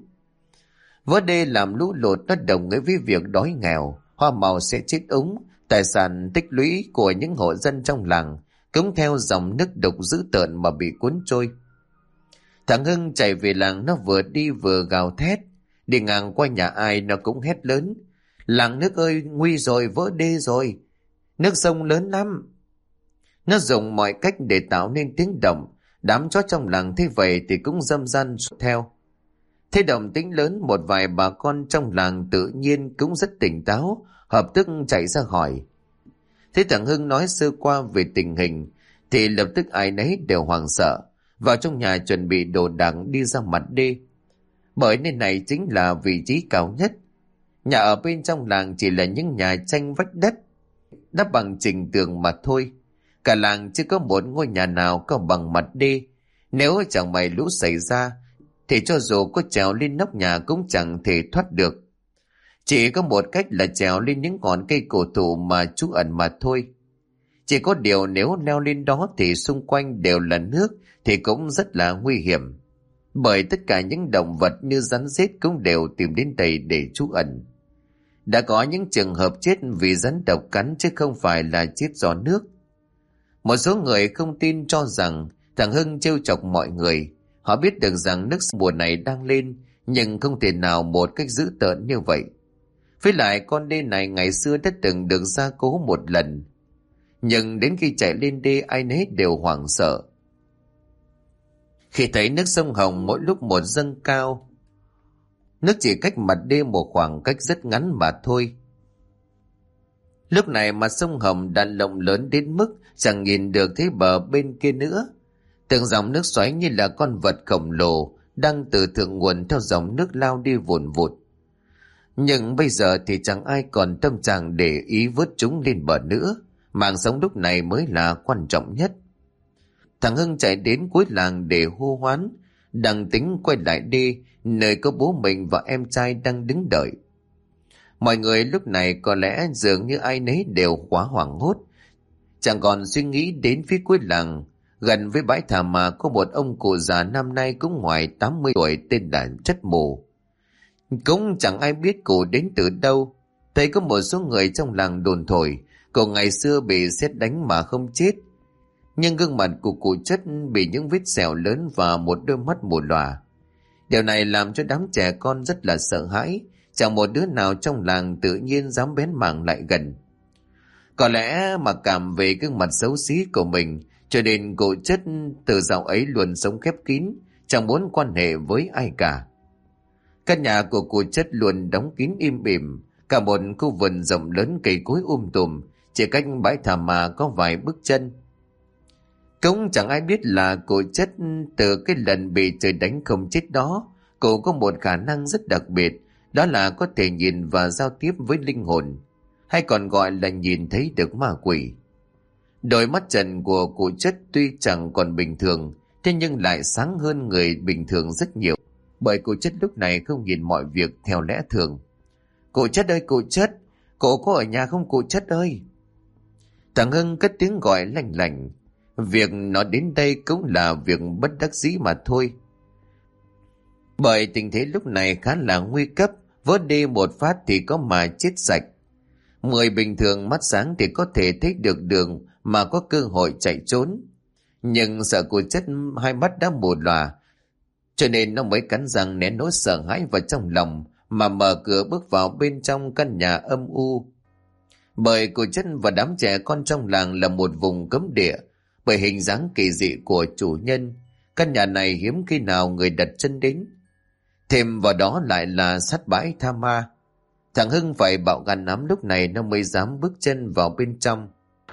Vỡ đê làm lũ lụt nó đồng nghĩa với việc đói nghèo, hoa màu sẽ chết úng, tài sản tích lũy của những hộ dân trong làng cũng theo dòng nước đục dữ tợn mà bị cuốn trôi. Thằng Hưng chạy về làng, nó vừa đi vừa gào thét. Đi ngang qua nhà ai nó cũng hét lớn: Làng nước ơi, nguy rồi, vỡ đê rồi, nước sông lớn lắm. Nó dùng mọi cách để tạo nên tiếng động. Đám chó trong làng thấy vậy thì cũng râm ran theo. Thế động tĩnh lớn, một vài bà con trong làng tự nhiên cũng rất tỉnh táo, hợp tức chạy ra hỏi. Thế thằng Hưng nói sơ qua về tình hình thì lập tức ai nấy đều hoảng sợ, vào trong nhà chuẩn bị đồ đạc đi ra mặt đê. Bởi nơi này chính là vị trí cao nhất. Nhà ở bên trong làng chỉ là những nhà tranh vách đất, đắp bằng trình tường mà thôi. Cả làng chưa có một ngôi nhà nào có bằng mặt đê. Nếu chẳng may lũ xảy ra thì cho dù có trèo lên nóc nhà cũng chẳng thể thoát được. Chỉ có một cách là trèo lên những ngọn cây cổ thụ mà trú ẩn mà thôi. Chỉ có điều nếu leo lên đó thì xung quanh đều là nước thì cũng rất là nguy hiểm. Bởi tất cả những động vật như rắn rết cũng đều tìm đến đây để trú ẩn. Đã có những trường hợp chết vì rắn độc cắn chứ không phải là chết do nước. Một số người không tin cho rằng thằng Hưng trêu chọc mọi người. Họ biết được rằng nước mùa này đang lên, nhưng không thể nào một cách dữ tợn như vậy. Với lại con đê này ngày xưa đã từng được gia cố một lần. Nhưng đến khi chạy lên đê ai nấy đều hoảng sợ. Khi thấy nước sông Hồng mỗi lúc một dâng cao, nước chỉ cách mặt đê một khoảng cách rất ngắn mà thôi. Lúc này mà sông Hồng đã rộng lớn đến mức chẳng nhìn được thấy bờ bên kia nữa. Từng dòng nước xoáy như là con vật khổng lồ đang từ thượng nguồn theo dòng nước lao đi vùn vụt. Nhưng bây giờ thì chẳng ai còn tâm trạng để ý vớt chúng lên bờ nữa. Mạng sống lúc này mới là quan trọng nhất. Thằng Hưng chạy đến cuối làng để hô hoán, đang tính quay lại đi nơi có bố mình và em trai đang đứng đợi. Mọi người lúc này có lẽ dường như ai nấy đều quá hoảng hốt. Chàng còn suy nghĩ đến phía cuối làng, gần với bãi thả mà có một ông cụ già năm nay cũng ngoài 80 tuổi tên là Chất Mù. Cũng chẳng ai biết cụ đến từ đâu. Thấy có một số người trong làng đồn thổi cụ ngày xưa bị sét đánh mà không chết. Nhưng gương mặt của cụ Chất bị những vết sẹo lớn và một đôi mắt mù lòa. Điều này làm cho đám trẻ con rất là sợ hãi. Chẳng một đứa nào trong làng tự nhiên dám bén mảng lại gần. Có lẽ mặc cảm về gương mặt xấu xí của mình, cho nên cụ Chất từ dạo ấy luôn sống khép kín, chẳng muốn quan hệ với ai cả. Căn nhà của cụ Chất luôn đóng kín im ỉm, cả một khu vườn rộng lớn cây cối tùm, chỉ cách bãi thả mà có vài bước chân. Cũng chẳng ai biết là cụ Chất từ cái lần bị trời đánh không chết đó, cụ có một khả năng rất đặc biệt, đó là có thể nhìn và giao tiếp với linh hồn, hay còn gọi là nhìn thấy được ma quỷ. Đôi mắt trần của cụ Chất tuy chẳng còn bình thường, thế nhưng lại sáng hơn người bình thường rất nhiều, bởi cụ Chất lúc này không nhìn mọi việc theo lẽ thường. Cụ Chất ơi, cụ Chất, cụ có ở nhà không cụ Chất ơi? Thằng Hưng cất tiếng gọi lanh lảnh. Việc nó đến đây cũng là việc bất đắc dĩ mà thôi. Bởi tình thế lúc này khá là nguy cấp, vớt đi một phát thì có mà chết sạch. Người bình thường mắt sáng thì có thể thấy được đường mà có cơ hội chạy trốn. Nhưng sợ cụ Chất hai mắt đã mù lòa, cho nên nó mới cắn răng nén nỗi sợ hãi vào trong lòng mà mở cửa bước vào bên trong căn nhà âm u. Bởi cụ Chất và đám trẻ con trong làng là một vùng cấm địa, bởi hình dáng kỳ dị của chủ nhân, căn nhà này hiếm khi nào người đặt chân đến. Thêm vào đó lại là sát bãi tha ma. Thằng Hưng phải bạo gan lắm lúc này nó mới dám bước chân vào bên trong.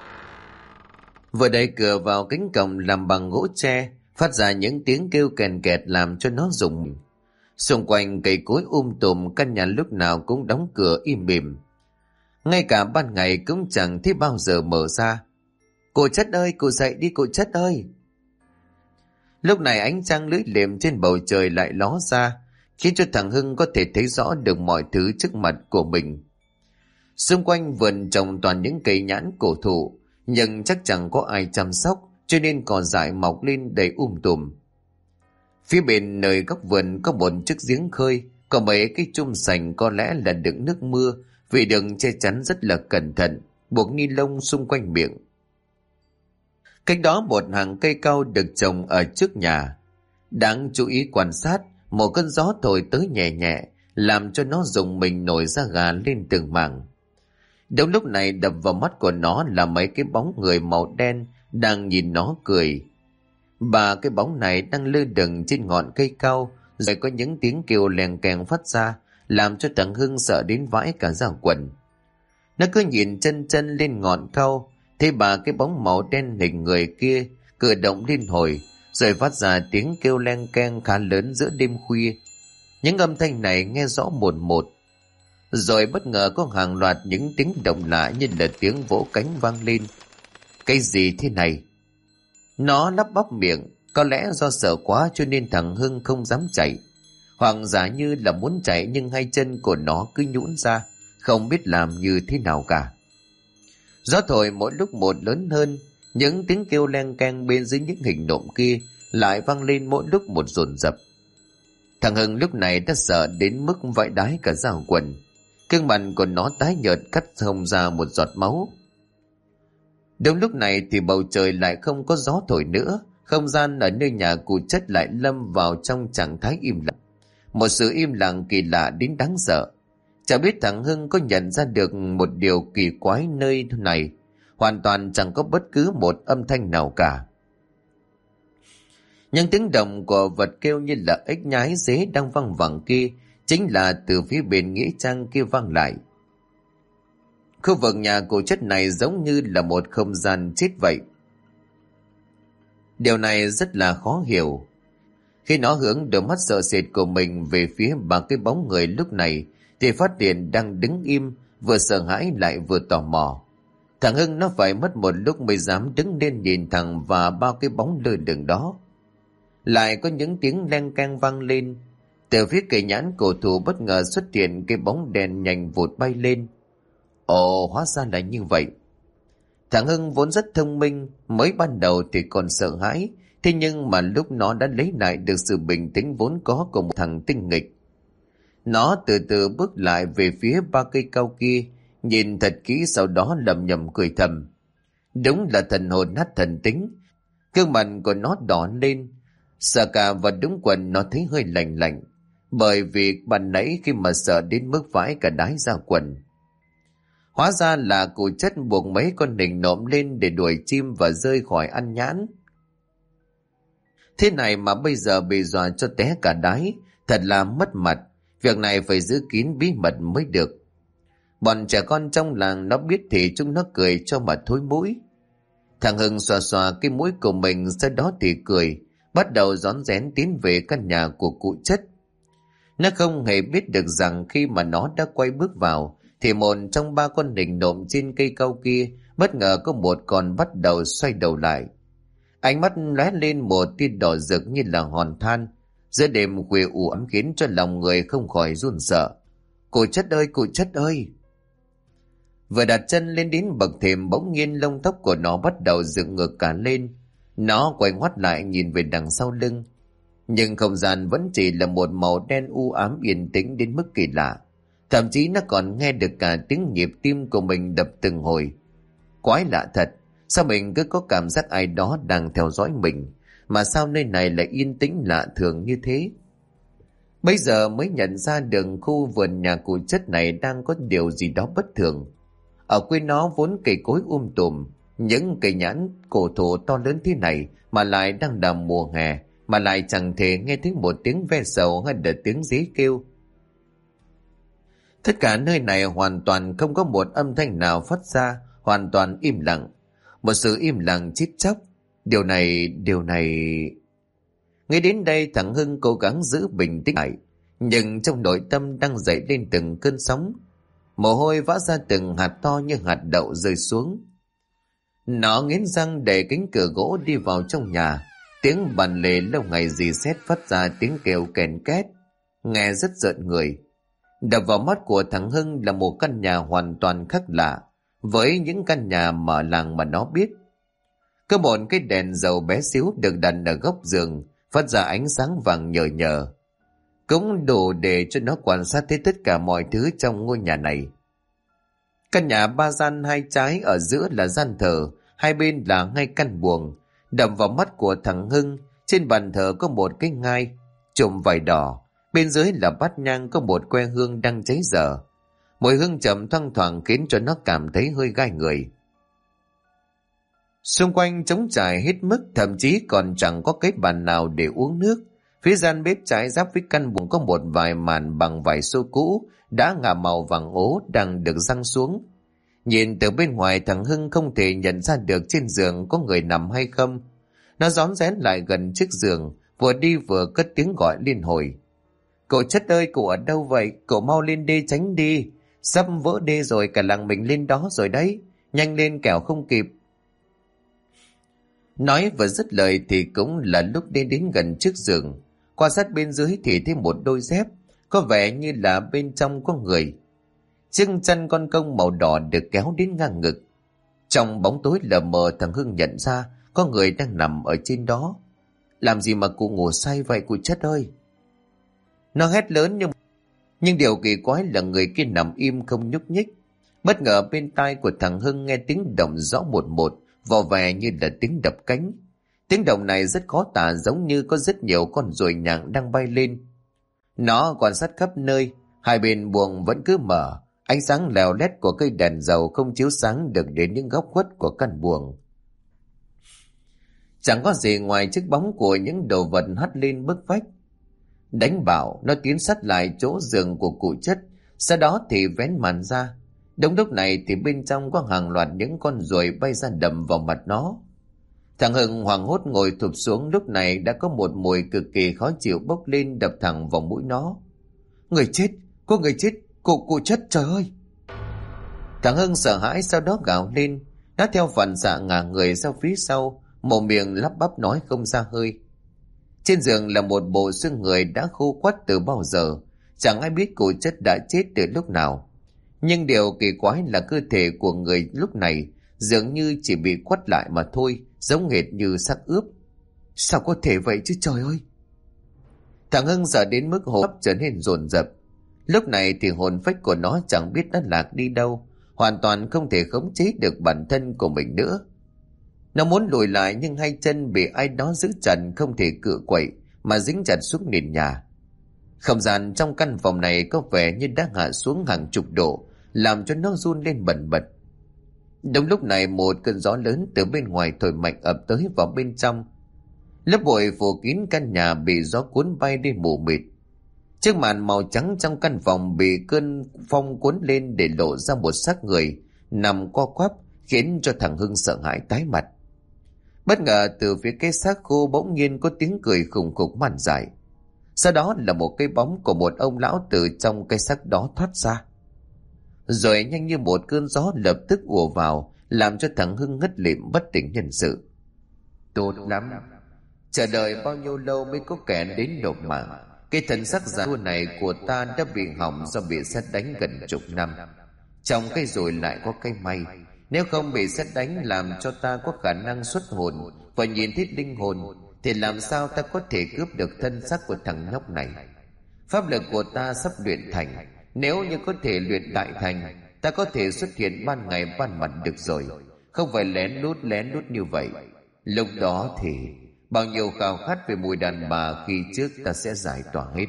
Vừa đẩy cửa vào cánh cổng làm bằng gỗ tre, phát ra những tiếng kêu kèn kẹt làm cho nó rùng mình. Xung quanh cây cối tùm, căn nhà lúc nào cũng đóng cửa im lìm. Ngay cả ban ngày cũng chẳng thấy bao giờ mở ra. Cụ Chất ơi, cụ dậy đi cụ Chất ơi. Lúc này ánh trăng lưỡi liềm trên bầu trời lại ló ra, khiến cho thằng Hưng có thể thấy rõ được mọi thứ trước mặt của mình. Xung quanh vườn trồng toàn những cây nhãn cổ thụ, nhưng chắc chẳng có ai chăm sóc, cho nên cỏ dại mọc lên đầy tùm. Phía bên nơi góc vườn có một chiếc giếng khơi, có mấy cái chum sành có lẽ là đựng nước mưa, vì đừng che chắn rất là cẩn thận, buộc ni lông xung quanh miệng. Cách đó một hàng cây cao được trồng ở trước nhà. Đáng chú ý quan sát, một cơn gió thổi tới nhẹ nhẹ, làm cho nó rùng mình nổi da gà lên từng mảng. Đúng lúc này đập vào mắt của nó là mấy cái bóng người màu đen đang nhìn nó cười. Ba cái bóng này đang lơ lửng trên ngọn cây cao, rồi có những tiếng kêu leng keng phát ra, làm cho thằng Hưng sợ đến vãi cả da quần. Nó cứ nhìn chân chân lên ngọn cao, thấy ba cái bóng màu đen hình người kia cử động liên hồi, rồi phát ra tiếng kêu leng keng khá lớn giữa đêm khuya. Những âm thanh này nghe rõ một, rồi bất ngờ có hàng loạt những tiếng động lạ như là tiếng vỗ cánh vang lên. Cái gì thế này? Nó lắp bắp miệng, có lẽ do sợ quá cho nên thằng Hưng không dám chạy, hoặc giả như là muốn chạy nhưng hai chân của nó cứ nhũn ra, không biết làm như thế nào cả. Gió thổi mỗi lúc một lớn hơn, những tiếng kêu leng keng bên dưới những hình nộm kia lại vang lên mỗi lúc một dồn dập. Thằng Hưng lúc này đã sợ đến mức vãi đái cả da quần, gương mặt của nó tái nhợt cắt không ra một giọt máu. Đúng lúc này thì bầu trời lại không có gió thổi nữa, không gian ở nơi nhà cụ Chất lại lâm vào trong trạng thái im lặng, một sự im lặng kỳ lạ đến đáng sợ. Chả biết thằng Hưng có nhận ra được một điều kỳ quái nơi này, hoàn toàn chẳng có bất cứ một âm thanh nào cả. Những tiếng động của vật kêu như là ếch nhái dế đang văng vẳng kia chính là từ phía bên nghĩa trang kia vang lại. Khu vực nhà cụ Chất này giống như là một không gian chết vậy. Điều này rất là khó hiểu. Khi nó hướng đôi mắt sợ sệt của mình về phía ba cái bóng người lúc này, thì phát hiện đang đứng im, vừa sợ hãi lại vừa tò mò. Thằng Hưng nó phải mất một lúc mới dám đứng lên nhìn thẳng vào bao cái bóng lơ lửng đó. Lại có những tiếng leng keng vang lên. Từ phía cây nhãn cổ thụ bất ngờ xuất hiện cái bóng đèn nhanh vụt bay lên. Ồ, hóa ra là như vậy. Thằng Hưng vốn rất thông minh, mới ban đầu thì còn sợ hãi, thế nhưng mà lúc nó đã lấy lại được sự bình tĩnh vốn có của một thằng tinh nghịch. Nó từ từ bước lại về phía ba cây cao kia, nhìn thật kỹ sau đó lẩm nhẩm cười thầm. Đúng là thần hồn nát thần tính. Gương mặt của nó đỏ lên, sợ cả và đúng quần nó thấy hơi lạnh lạnh, bởi vì ban nãy khi mà sợ đến mức vãi cả đái ra quần. Hóa ra là cụ Chất buộc mấy con nình nộm lên để đuổi chim và rơi khỏi ăn nhãn. Thế này mà bây giờ bị dọa cho té cả đái, thật là mất mặt. Việc này phải giữ kín bí mật mới được. Bọn trẻ con trong làng nó biết thì chúng nó cười cho mà thối mũi. Thằng Hưng xòa xòa cái mũi của mình, sau đó thì cười, bắt đầu rón rén tiến về căn nhà của cụ Chất. Nó không hề biết được rằng khi mà nó đã quay bước vào, thì một trong ba con nình nộm trên cây cau kia bất ngờ có một con bắt đầu xoay đầu lại. Ánh mắt lóe lên một tia đỏ rực như là hòn than. Giữa đêm khuya u ám khiến cho lòng người không khỏi run sợ. Cụ Chất ơi, cụ Chất ơi! Vừa đặt chân lên đến bậc thềm, bỗng nhiên lông tóc của nó bắt đầu dựng ngược cả lên. Nó quay ngoắt lại nhìn về đằng sau lưng, nhưng không gian vẫn chỉ là một màu đen u ám yên tĩnh đến mức kỳ lạ. Thậm chí nó còn nghe được cả tiếng nhịp tim của mình đập từng hồi. Quái lạ thật, sao mình cứ có cảm giác ai đó đang theo dõi mình, mà sao nơi này lại yên tĩnh lạ thường như thế? Bây giờ mới nhận ra đường khu vườn nhà cụ Chất này đang có điều gì đó bất thường. Ở quê nó vốn cây cối tùm, những cây nhãn cổ thụ to lớn thế này mà lại đang là mùa hè, mà lại chẳng thể nghe thấy một tiếng ve sầu hay là tiếng dế kêu. Tất cả nơi này hoàn toàn không có một âm thanh nào phát ra, hoàn toàn im lặng. Một sự im lặng chết chóc. Điều này... Ngay đến đây thằng Hưng cố gắng giữ bình tĩnh lại, nhưng trong nội tâm đang dậy lên từng cơn sóng. Mồ hôi vã ra từng hạt to như hạt đậu rơi xuống. Nó nghiến răng đẩy cánh cửa gỗ đi vào trong nhà. Tiếng bàn lề lâu ngày rì sét phát ra tiếng kêu kèn két, nghe rất rợn người. Đập vào mắt của thằng Hưng là một căn nhà hoàn toàn khác lạ với những căn nhà mở làng mà nó biết. Có một cái đèn dầu bé xíu được đặt ở góc giường, phát ra ánh sáng vàng nhờ nhờ, cũng đủ để cho nó quan sát thấy tất cả mọi thứ trong ngôi nhà này. Căn nhà ba gian hai trái, ở giữa là gian thờ, hai bên là hai căn buồng. Đập vào mắt của thằng Hưng, trên bàn thờ có một cái ngai trùm vải đỏ, bên dưới là bát nhang có một que hương đang cháy dở. Mùi hương trầm thoang thoảng khiến cho nó cảm thấy hơi gai người. Xung quanh trống trải hết mức, thậm chí còn chẳng có cái bàn nào để uống nước. Phía gian bếp trái giáp với căn buồng có một vài màn bằng vải xô cũ đã ngả màu vàng ố đang được giăng xuống. Nhìn từ bên ngoài, thằng Hưng không thể nhận ra được trên giường có người nằm hay không. Nó rón rén lại gần chiếc giường, vừa đi vừa cất tiếng gọi liên hồi. Cậu Chất ơi, cậu ở đâu vậy? Cậu mau lên đê tránh đi. Sắp vỡ đê rồi, cả làng mình lên đó rồi đấy. Nhanh lên kẻo không kịp. Nói vừa dứt lời thì cũng là lúc đi đến gần trước giường. Quan sát bên dưới thì thấy một đôi dép, có vẻ như là bên trong có người. Chiếc chân con công màu đỏ được kéo đến ngang ngực. Trong bóng tối lờ mờ, thằng Hưng nhận ra có người đang nằm ở trên đó. Làm gì mà cụ ngủ say vậy cụ Chất ơi? Nó hét lớn, nhưng điều kỳ quái là người kia nằm im không nhúc nhích. Bất ngờ bên tai của thằng Hưng nghe tiếng động rõ một một, vò vè như là tiếng đập cánh. Tiếng động này rất khó tả, giống như có rất nhiều con ruồi nhặng đang bay lên. Nó quan sát khắp nơi, hai bên buồng vẫn cứ mở, ánh sáng lèo lét của cây đèn dầu không chiếu sáng được đến những góc khuất của căn buồng. Chẳng có gì ngoài chiếc bóng của những đồ vật hắt lên bức vách. Đánh bảo, nó tiến sát lại chỗ giường của cụ Chất, sau đó thì vén màn ra. Đúng lúc này thì bên trong có hàng loạt những con ruồi bay ra đầm vào mặt nó. Thằng Hưng hoảng hốt ngồi thụp xuống, lúc này đã có một mùi cực kỳ khó chịu bốc lên đập thẳng vào mũi nó. Người chết, có người chết, cụ Chất, trời ơi! Thằng Hưng sợ hãi, sau đó gào lên. Nó theo phản xạ ngả người ra phía sau, mồm miệng lắp bắp nói không ra hơi. Trên giường là một bộ xương người đã khô quắt từ bao giờ, chẳng ai biết cụ Chất đã chết từ lúc nào. Nhưng điều kỳ quái là cơ thể của người lúc này dường như chỉ bị quắt lại mà thôi, giống hệt như xác ướp. Sao có thể vậy chứ trời ơi? Thằng Hưng giờ đến mức hô hấp trở nên dồn dập. Lúc này thì hồn phách của nó chẳng biết đã lạc đi đâu, hoàn toàn không thể khống chế được bản thân của mình nữa. Nó muốn lùi lại nhưng hai chân bị ai đó giữ chặt, không thể cựa quậy mà dính chặt xuống nền nhà. Không gian trong căn phòng này có vẻ như đã hạ xuống hàng chục độ, làm cho nó run lên bần bật. Đúng lúc này một cơn gió lớn từ bên ngoài thổi mạnh ập tới vào bên trong. Lớp bụi phủ kín căn nhà bị gió cuốn bay đi mù mịt. Chiếc màn màu trắng trong căn phòng bị cơn phong cuốn lên để lộ ra một xác người nằm co quắp, khiến cho thằng Hưng sợ hãi tái mặt. Bất ngờ từ phía cái xác khô bỗng nhiên có tiếng cười khủng khục man dại. Sau đó là một cái bóng của một ông lão từ trong cái xác đó thoát ra. Rồi nhanh như một cơn gió lập tức ùa vào, làm cho thằng Hưng ngất lịm bất tỉnh nhân sự. Tốt lắm, chờ đợi bao nhiêu lâu mới có kẻ đến nộp mạng. Cái thân xác già nua này của ta đã bị hỏng do bị sét đánh gần chục năm. Trong cái rồi lại có cái may, nếu không bị sét đánh làm cho ta có khả năng xuất hồn và nhìn thấy linh hồn, thì làm sao ta có thể cướp được thân xác của thằng nhóc này? Pháp lực của ta sắp luyện thành, nếu như có thể luyện đại thành, ta có thể xuất hiện ban ngày ban mặt được rồi, không phải lén lút như vậy. Lúc đó thì bao nhiêu khao khát về mùi đàn bà khi trước ta sẽ giải tỏa hết.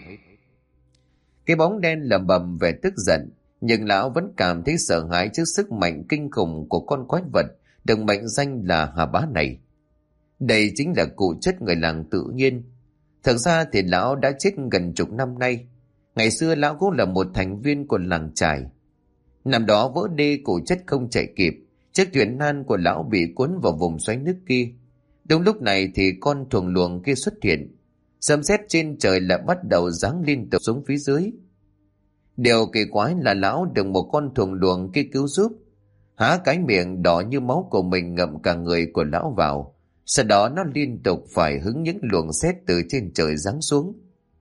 Cái bóng đen lẩm bẩm vẻ tức giận, nhưng lão vẫn cảm thấy sợ hãi trước sức mạnh kinh khủng của con quái vật được mệnh danh là Hà Bá này. Đây chính là cụ chất người làng tự nhiên. Thực ra thì lão đã chết gần chục năm nay. Ngày xưa lão cũng là một thành viên của làng Trài. Năm đó vỡ đê cụ chất không chạy kịp, chiếc thuyền nan của lão bị cuốn vào vùng xoáy nước kia. Đúng lúc này thì con thuồng luồng kia xuất hiện. Sấm sét trên trời lại bắt đầu giáng liên tục xuống phía dưới. Điều kỳ quái là lão được một con thuồng luồng kia cứu giúp. Há cái miệng đỏ như máu của mình ngậm cả người của lão vào. Sau đó nó liên tục phải hứng những luồng sét từ trên trời giáng xuống.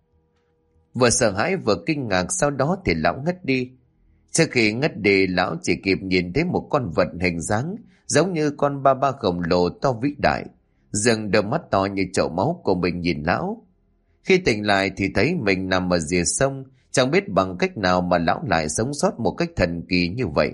Vừa sợ hãi vừa kinh ngạc, sau đó thì lão ngất đi. Trước khi ngất đi, lão chỉ kịp nhìn thấy một con vật hình dáng giống như con ba ba khổng lồ to vĩ đại, dừng đôi mắt to như chậu máu của mình nhìn lão. Khi tỉnh lại thì thấy mình nằm ở rìa sông, chẳng biết bằng cách nào mà lão lại sống sót một cách thần kỳ như vậy.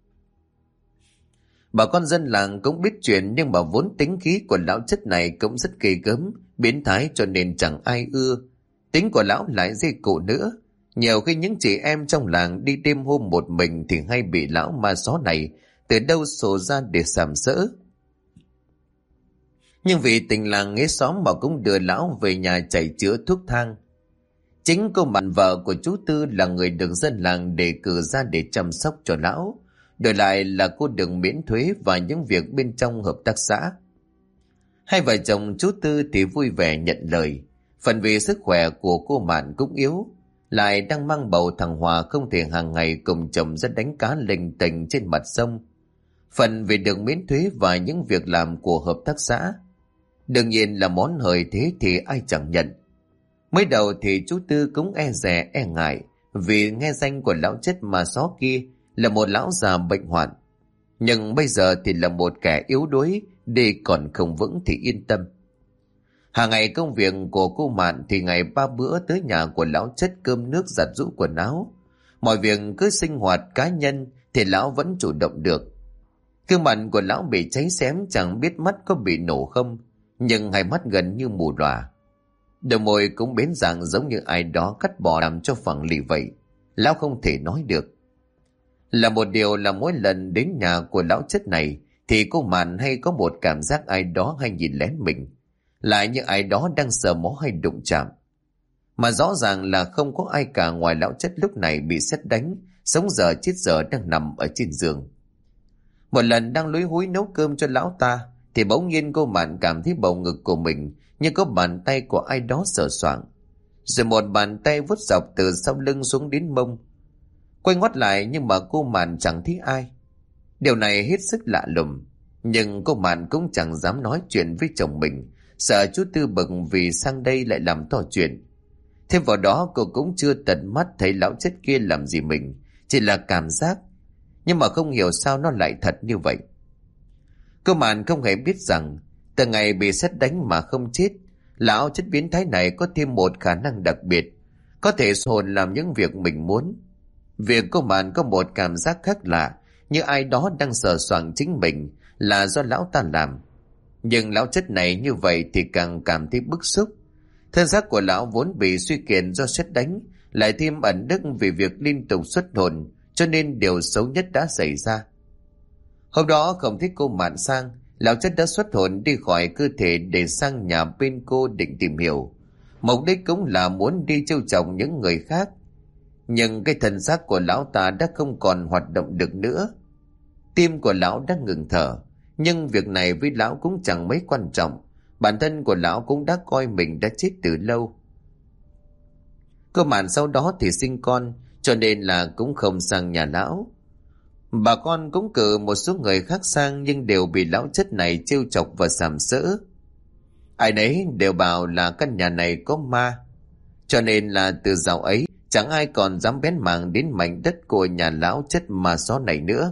Bà con dân làng cũng biết chuyện, nhưng mà vốn tính khí của lão chất này cũng rất ghê gớm, biến thái, cho nên chẳng ai ưa. Tính của lão lại dây cụ nữa. Nhiều khi những chị em trong làng đi đêm hôm một mình thì hay bị lão ma xó này từ đâu sổ ra để sàm sỡ. Nhưng vì tình làng nghĩa xóm mà cũng đưa lão về nhà chạy chữa thuốc thang. Chính cô Mạn, vợ của chú Tư, là người được dân làng đề cử ra để chăm sóc cho lão. Đổi lại là cô được miễn thuế và những việc bên trong hợp tác xã. Hai vợ chồng chú Tư thì vui vẻ nhận lời. Phần vì sức khỏe của cô Mạn cũng yếu, lại đang mang bầu, thằng Hòa không thể hàng ngày cùng chồng ra đánh cá lênh tênh trên mặt sông. Phần vì được miễn thuế và những việc làm của hợp tác xã. Đương nhiên là món hời thế thì ai chẳng nhận. Mới đầu thì chú Tư cũng e dè e ngại, vì nghe danh của lão chất mà xó kia là một lão già bệnh hoạn. Nhưng bây giờ thì là một kẻ yếu đuối, đi còn không vững thì yên tâm. Hàng ngày công việc của cô Mạn thì ngày 3 bữa tới nhà của lão chất cơm nước, giặt giũ quần áo. Mọi việc cứ sinh hoạt cá nhân thì lão vẫn chủ động được. Gương mặt của lão bị cháy xém, chẳng biết mắt có bị nổ không, nhưng hai mắt gần như mù lòa. Đôi môi cũng bến dạng giống như ai đó cắt bỏ làm cho phẳng lì vậy. Lão không thể nói được. Là một điều là mỗi lần đến nhà của lão chất này thì cô Mạn hay có một cảm giác ai đó hay nhìn lén mình, lại như ai đó đang sờ mó hay đụng chạm. Mà rõ ràng là không có ai cả ngoài lão chất lúc này bị sét đánh, sống dở chết dở đang nằm ở trên giường. Một lần đang lúi húi nấu cơm cho lão ta thì bỗng nhiên cô Mạn cảm thấy bầu ngực của mình như có bàn tay của ai đó sờ soạng, rồi một bàn tay vuốt dọc từ sau lưng xuống đến mông. Quay ngoắt lại nhưng mà cô Mạn chẳng thấy ai. Điều này hết sức lạ lùng, nhưng cô Mạn cũng chẳng dám nói chuyện với chồng mình, sợ chú Tư bực vì sang đây lại làm to chuyện. Thêm vào đó cô cũng chưa tận mắt thấy lão chất kia làm gì mình, chỉ là cảm giác, nhưng mà không hiểu sao nó lại thật như vậy. Cô Mạn không hề biết rằng từ ngày bị sét đánh mà không chết, lão chất biến thái này có thêm một khả năng đặc biệt, có thể hồn làm những việc mình muốn. Việc cô Mạn có một cảm giác khác lạ, như ai đó đang sờ soạng chính mình, là do lão ta làm. Nhưng lão chất này như vậy thì càng cảm thấy bức xúc. Thân xác của lão vốn bị suy kiệt do sét đánh, lại thêm ẩn đức vì việc liên tục xuất hồn, cho nên điều xấu nhất đã xảy ra. Hôm đó không thích cô Mạn sang, lão chất đã xuất hồn đi khỏi cơ thể để sang nhà bên cô định tìm hiểu. Mục đích cũng là muốn đi trêu chọc những người khác. Nhưng cái thân xác của lão ta đã không còn hoạt động được nữa. Tim của lão đã ngừng thở, nhưng việc này với lão cũng chẳng mấy quan trọng. Bản thân của lão cũng đã coi mình đã chết từ lâu. Cô Mạn sau đó thì sinh con, cho nên là cũng không sang nhà lão. Bà con cũng cử một số người khác sang, nhưng đều bị lão chất này trêu chọc và sàm sỡ. Ai nấy đều bảo là căn nhà này có ma, cho nên là từ dạo ấy chẳng ai còn dám bén mảng đến mảnh đất của nhà lão chất ma xó này nữa.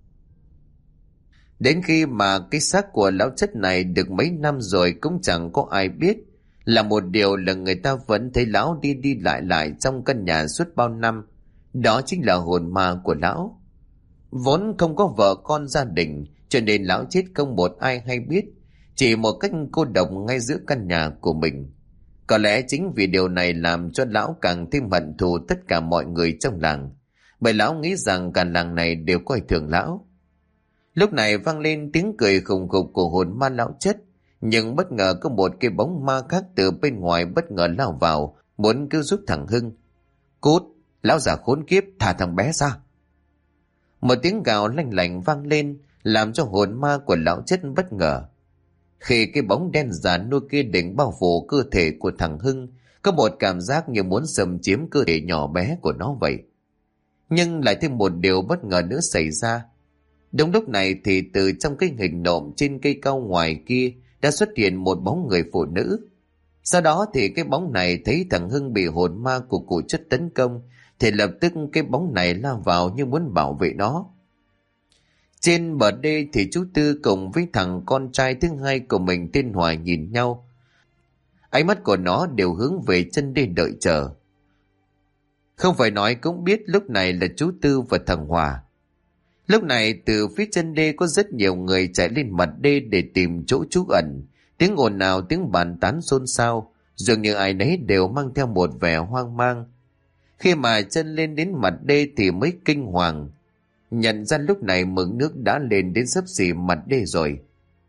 Đến khi mà cái xác của lão chất này được mấy năm rồi cũng chẳng có ai biết. Là một điều là người ta vẫn thấy lão đi đi lại lại trong căn nhà suốt bao năm. Đó chính là hồn ma của lão. Vốn không có vợ con gia đình, cho nên lão chết không một ai hay biết, chỉ một cách cô độc ngay giữa căn nhà của mình. Có lẽ chính vì điều này làm cho lão càng thêm hận thù tất cả mọi người trong làng, bởi lão nghĩ rằng cả làng này đều coi thường lão. Lúc này vang lên tiếng cười khùng khục của hồn ma lão chất, nhưng bất ngờ có một cái bóng ma khác từ bên ngoài bất ngờ lao vào, muốn cứu giúp thằng Hưng. Cút, lão già khốn kiếp, thả thằng bé ra. Một tiếng gào lanh lảnh vang lên, làm cho hồn ma của lão chất bất ngờ. Khi cái bóng đen già nua kia định bao phủ cơ thể của thằng Hưng, có một cảm giác như muốn xâm chiếm cơ thể nhỏ bé của nó vậy. Nhưng lại thêm một điều bất ngờ nữa xảy ra. Đúng lúc này thì từ trong cái hình nộm trên cây cao ngoài kia đã xuất hiện một bóng người phụ nữ. Sau đó thì cái bóng này thấy thằng Hưng bị hồn ma của cụ chất tấn công, thì lập tức cái bóng này lao vào như muốn bảo vệ nó. Trên bờ đê thì chú Tư cùng với thằng con trai thứ hai của mình tên Hòa nhìn nhau. Ánh mắt của nó đều hướng về chân đê đợi chờ. Không phải nói cũng biết lúc này là chú Tư và thằng Hòa. Lúc này từ phía chân đê có rất nhiều người chạy lên mặt đê để tìm chỗ trú ẩn. Tiếng ồn ào, tiếng bàn tán xôn xao, dường như ai nấy đều mang theo một vẻ hoang mang. Khi mà chân lên đến mặt đê thì mới kinh hoàng, nhận ra lúc này mực nước đã lên đến xấp xỉ mặt đê rồi.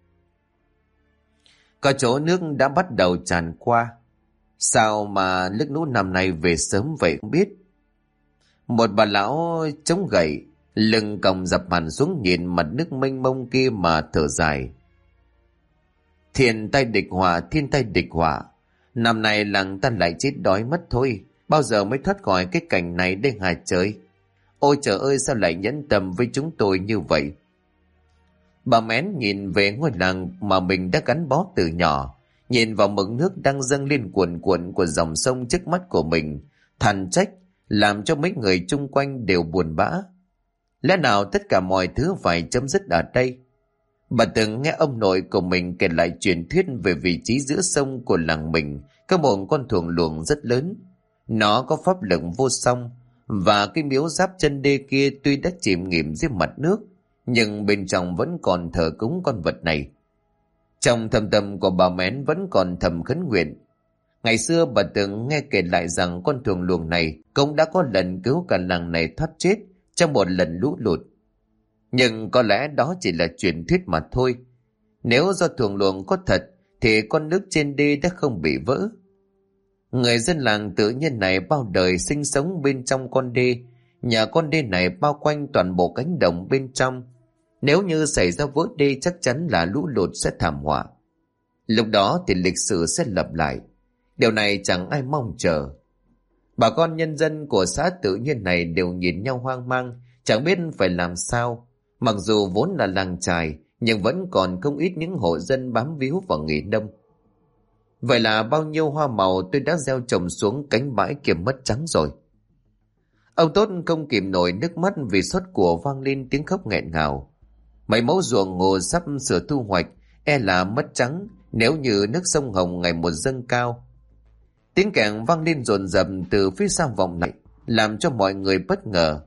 Có chỗ nước đã bắt đầu tràn qua. Sao mà nước lũ năm nay về sớm vậy không biết. Một bà lão chống gậy, lưng còng dập hẳn xuống nhìn mặt nước mênh mông kia mà thở dài. Thiên tai địch họa, thiên tai địch họa. Năm nay làng ta lại chết đói mất thôi. Bao giờ mới thoát khỏi cái cảnh này đây hả trời? Ôi trời ơi, sao lại nhẫn tâm với chúng tôi như vậy? Bà Mén nhìn về ngôi làng mà mình đã gắn bó từ nhỏ, nhìn vào mực nước đang dâng lên cuồn cuộn của dòng sông trước mắt của mình, than trách, làm cho mấy người chung quanh đều buồn bã. Lẽ nào tất cả mọi thứ phải chấm dứt ở đây? Bà từng nghe ông nội của mình kể lại truyền thuyết về vị trí giữa sông của làng mình có một con thuồng luồng rất lớn. Nó có pháp lực vô song, và cái miếu giáp chân đê kia tuy đã chìm nghỉm dưới mặt nước, nhưng bên trong vẫn còn thờ cúng con vật này. Trong thâm tâm của bà Mén vẫn còn thầm khấn nguyện. Ngày xưa bà từng nghe kể lại rằng con thuồng luồng này cũng đã có lần cứu cả làng này thoát chết trong một lần lũ lụt. Nhưng có lẽ đó chỉ là truyền thuyết mà thôi. Nếu do thuồng luồng có thật thì con nước trên đê đã không bị vỡ. Người dân làng tự nhiên này bao đời sinh sống bên trong con đê. Nhà con đê này bao quanh toàn bộ cánh đồng bên trong. Nếu như xảy ra vỡ đê chắc chắn là lũ lụt sẽ thảm họa. Lúc đó thì lịch sử sẽ lặp lại. Điều này chẳng ai mong chờ. Bà con nhân dân của xã tự nhiên này đều nhìn nhau hoang mang, chẳng biết phải làm sao. Mặc dù vốn là làng chài, nhưng vẫn còn không ít những hộ dân bám víu vào nghề nông. Vậy là bao nhiêu hoa màu tôi đã gieo trồng xuống cánh bãi kia mất trắng rồi. Ông Tốt không kìm nổi nước mắt vì xót của, vang lên tiếng khóc nghẹn ngào. Mấy mẫu ruộng ngô sắp sửa thu hoạch e là mất trắng nếu như nước sông Hồng ngày một dâng cao. Tiếng kèn vang lên dồn dập từ phía sau vọng lại, làm cho mọi người bất ngờ.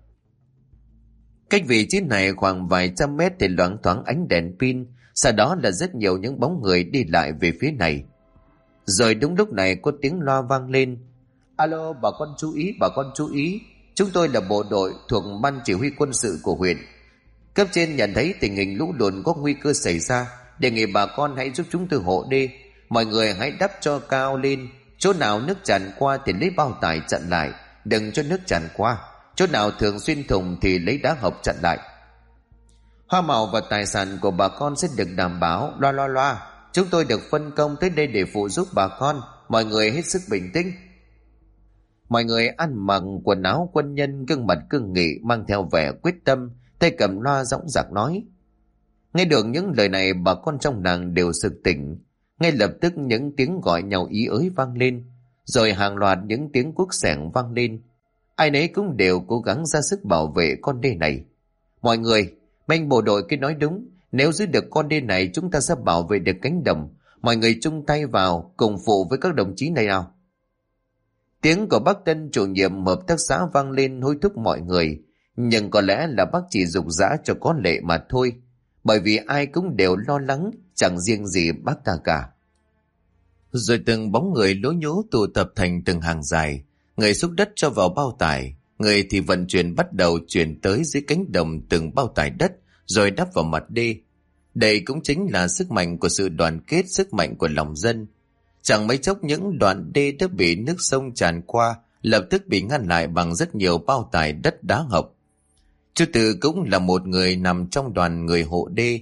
Cách vị trí này khoảng vài trăm mét thì loáng thoáng ánh đèn pin, sau đó là rất nhiều những bóng người đi lại về phía này. Rồi đúng lúc này có tiếng loa vang lên. Alo, bà con chú ý, bà con chú ý. Chúng tôi là bộ đội thuộc ban chỉ huy quân sự của huyện. Cấp trên nhận thấy tình hình lũ lụt có nguy cơ xảy ra, đề nghị bà con hãy giúp chúng tôi hộ đê. Mọi người hãy đắp cho cao lên, chỗ nào nước tràn qua thì lấy bao tải chặn lại, đừng cho nước tràn qua. Chỗ nào thường xuyên thùng thì lấy đá hộc chặn lại. Hoa màu và tài sản của bà con sẽ được đảm bảo. Loa loa loa, chúng tôi được phân công tới đây để phụ giúp bà con, mọi người hết sức bình tĩnh. Mọi người ăn mặc quần áo quân nhân, gương mặt cương nghị, mang theo vẻ quyết tâm, tay cầm loa dõng dạc nói. Nghe được những lời này, bà con trong làng đều sực tỉnh. Ngay lập tức những tiếng gọi nhau ý ới vang lên, rồi hàng loạt những tiếng cuốc xẻng vang lên. Ai nấy cũng đều cố gắng ra sức bảo vệ con đê này. Mọi người, anh bộ đội kia nói đúng, nếu giữ được con đê này chúng ta sẽ bảo vệ được cánh đồng. Mọi người chung tay vào, cùng phụ với các đồng chí này nào. Tiếng của bác Tân, chủ nhiệm hợp tác xã vang lên hối thúc mọi người, nhưng có lẽ là bác chỉ giục giã cho có lệ mà thôi, bởi vì ai cũng đều lo lắng, chẳng riêng gì bác ta cả. Rồi từng bóng người lố nhố tụ tập thành từng hàng dài, người xúc đất cho vào bao tải, người thì vận chuyển bắt đầu chuyển tới dưới cánh đồng từng bao tải đất, rồi đắp vào mặt đê. Đây cũng chính là sức mạnh của sự đoàn kết, sức mạnh của lòng dân. Chẳng mấy chốc những đoạn đê đã bị nước sông tràn qua, lập tức bị ngăn lại bằng rất nhiều bao tải đất đá hộc. Chú Tư cũng là một người nằm trong đoàn người hộ đê.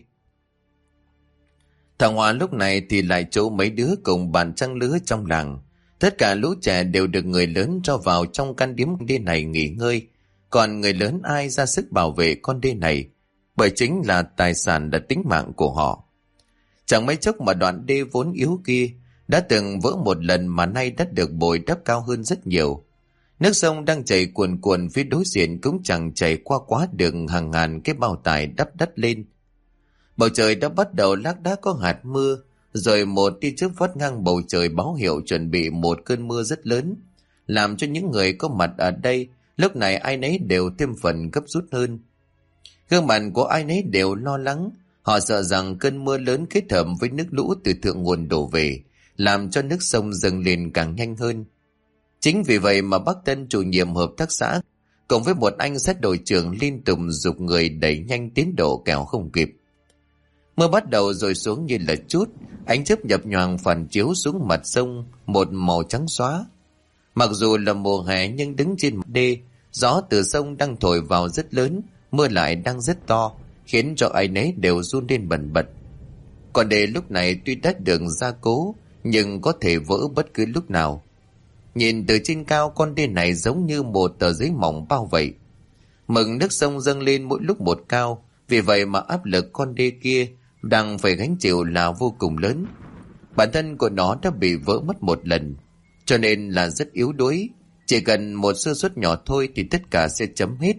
Thằng Hòa lúc này thì lại chỗ mấy đứa cùng bạn trăng lứa trong làng. Tất cả lũ trẻ đều được người lớn cho vào trong căn điếm đê này nghỉ ngơi, còn người lớn ai ra sức bảo vệ con đê này, bởi chính là tài sản là tính mạng của họ. Chẳng mấy chốc mà đoạn đê vốn yếu kia đã từng vỡ một lần mà nay đã được bồi đắp cao hơn rất nhiều. Nước sông đang chảy cuồn cuộn phía đối diện cũng chẳng chảy qua quá đường hàng ngàn cái bao tải đắp đất lên. Bầu trời đã bắt đầu lác đác có hạt mưa, rồi một tia chớp vắt ngang bầu trời báo hiệu chuẩn bị một cơn mưa rất lớn, làm cho những người có mặt ở đây lúc này ai nấy đều thêm phần gấp rút hơn. Gương mặt của ai nấy đều lo lắng, họ sợ rằng cơn mưa lớn kết hợp với nước lũ từ thượng nguồn đổ về, làm cho nước sông dâng lên càng nhanh hơn. Chính vì vậy mà bác Tân, chủ nhiệm hợp tác xã, cùng với một anh sát đội trưởng liên tục giục người đẩy nhanh tiến độ kẻo không kịp. Mưa bắt đầu rồi xuống như là chút, ánh chớp nhập nhoàng phản chiếu xuống mặt sông một màu trắng xóa. Mặc dù là mùa hè nhưng đứng trên mặt đê, gió từ sông đang thổi vào rất lớn, mưa lại đang rất to, khiến cho ai nấy đều run lên bần bật. Còn đê lúc này tuy đã được gia cố, nhưng có thể vỡ bất cứ lúc nào. Nhìn từ trên cao, con đê này giống như một tờ giấy mỏng bao vậy. Mực nước sông dâng lên mỗi lúc một cao, vì vậy mà áp lực con đê kia đang phải gánh chịu là vô cùng lớn. Bản thân của nó đã bị vỡ mất một lần, cho nên là rất yếu đuối. Chỉ cần một sơ suất nhỏ thôi thì tất cả sẽ chấm hết.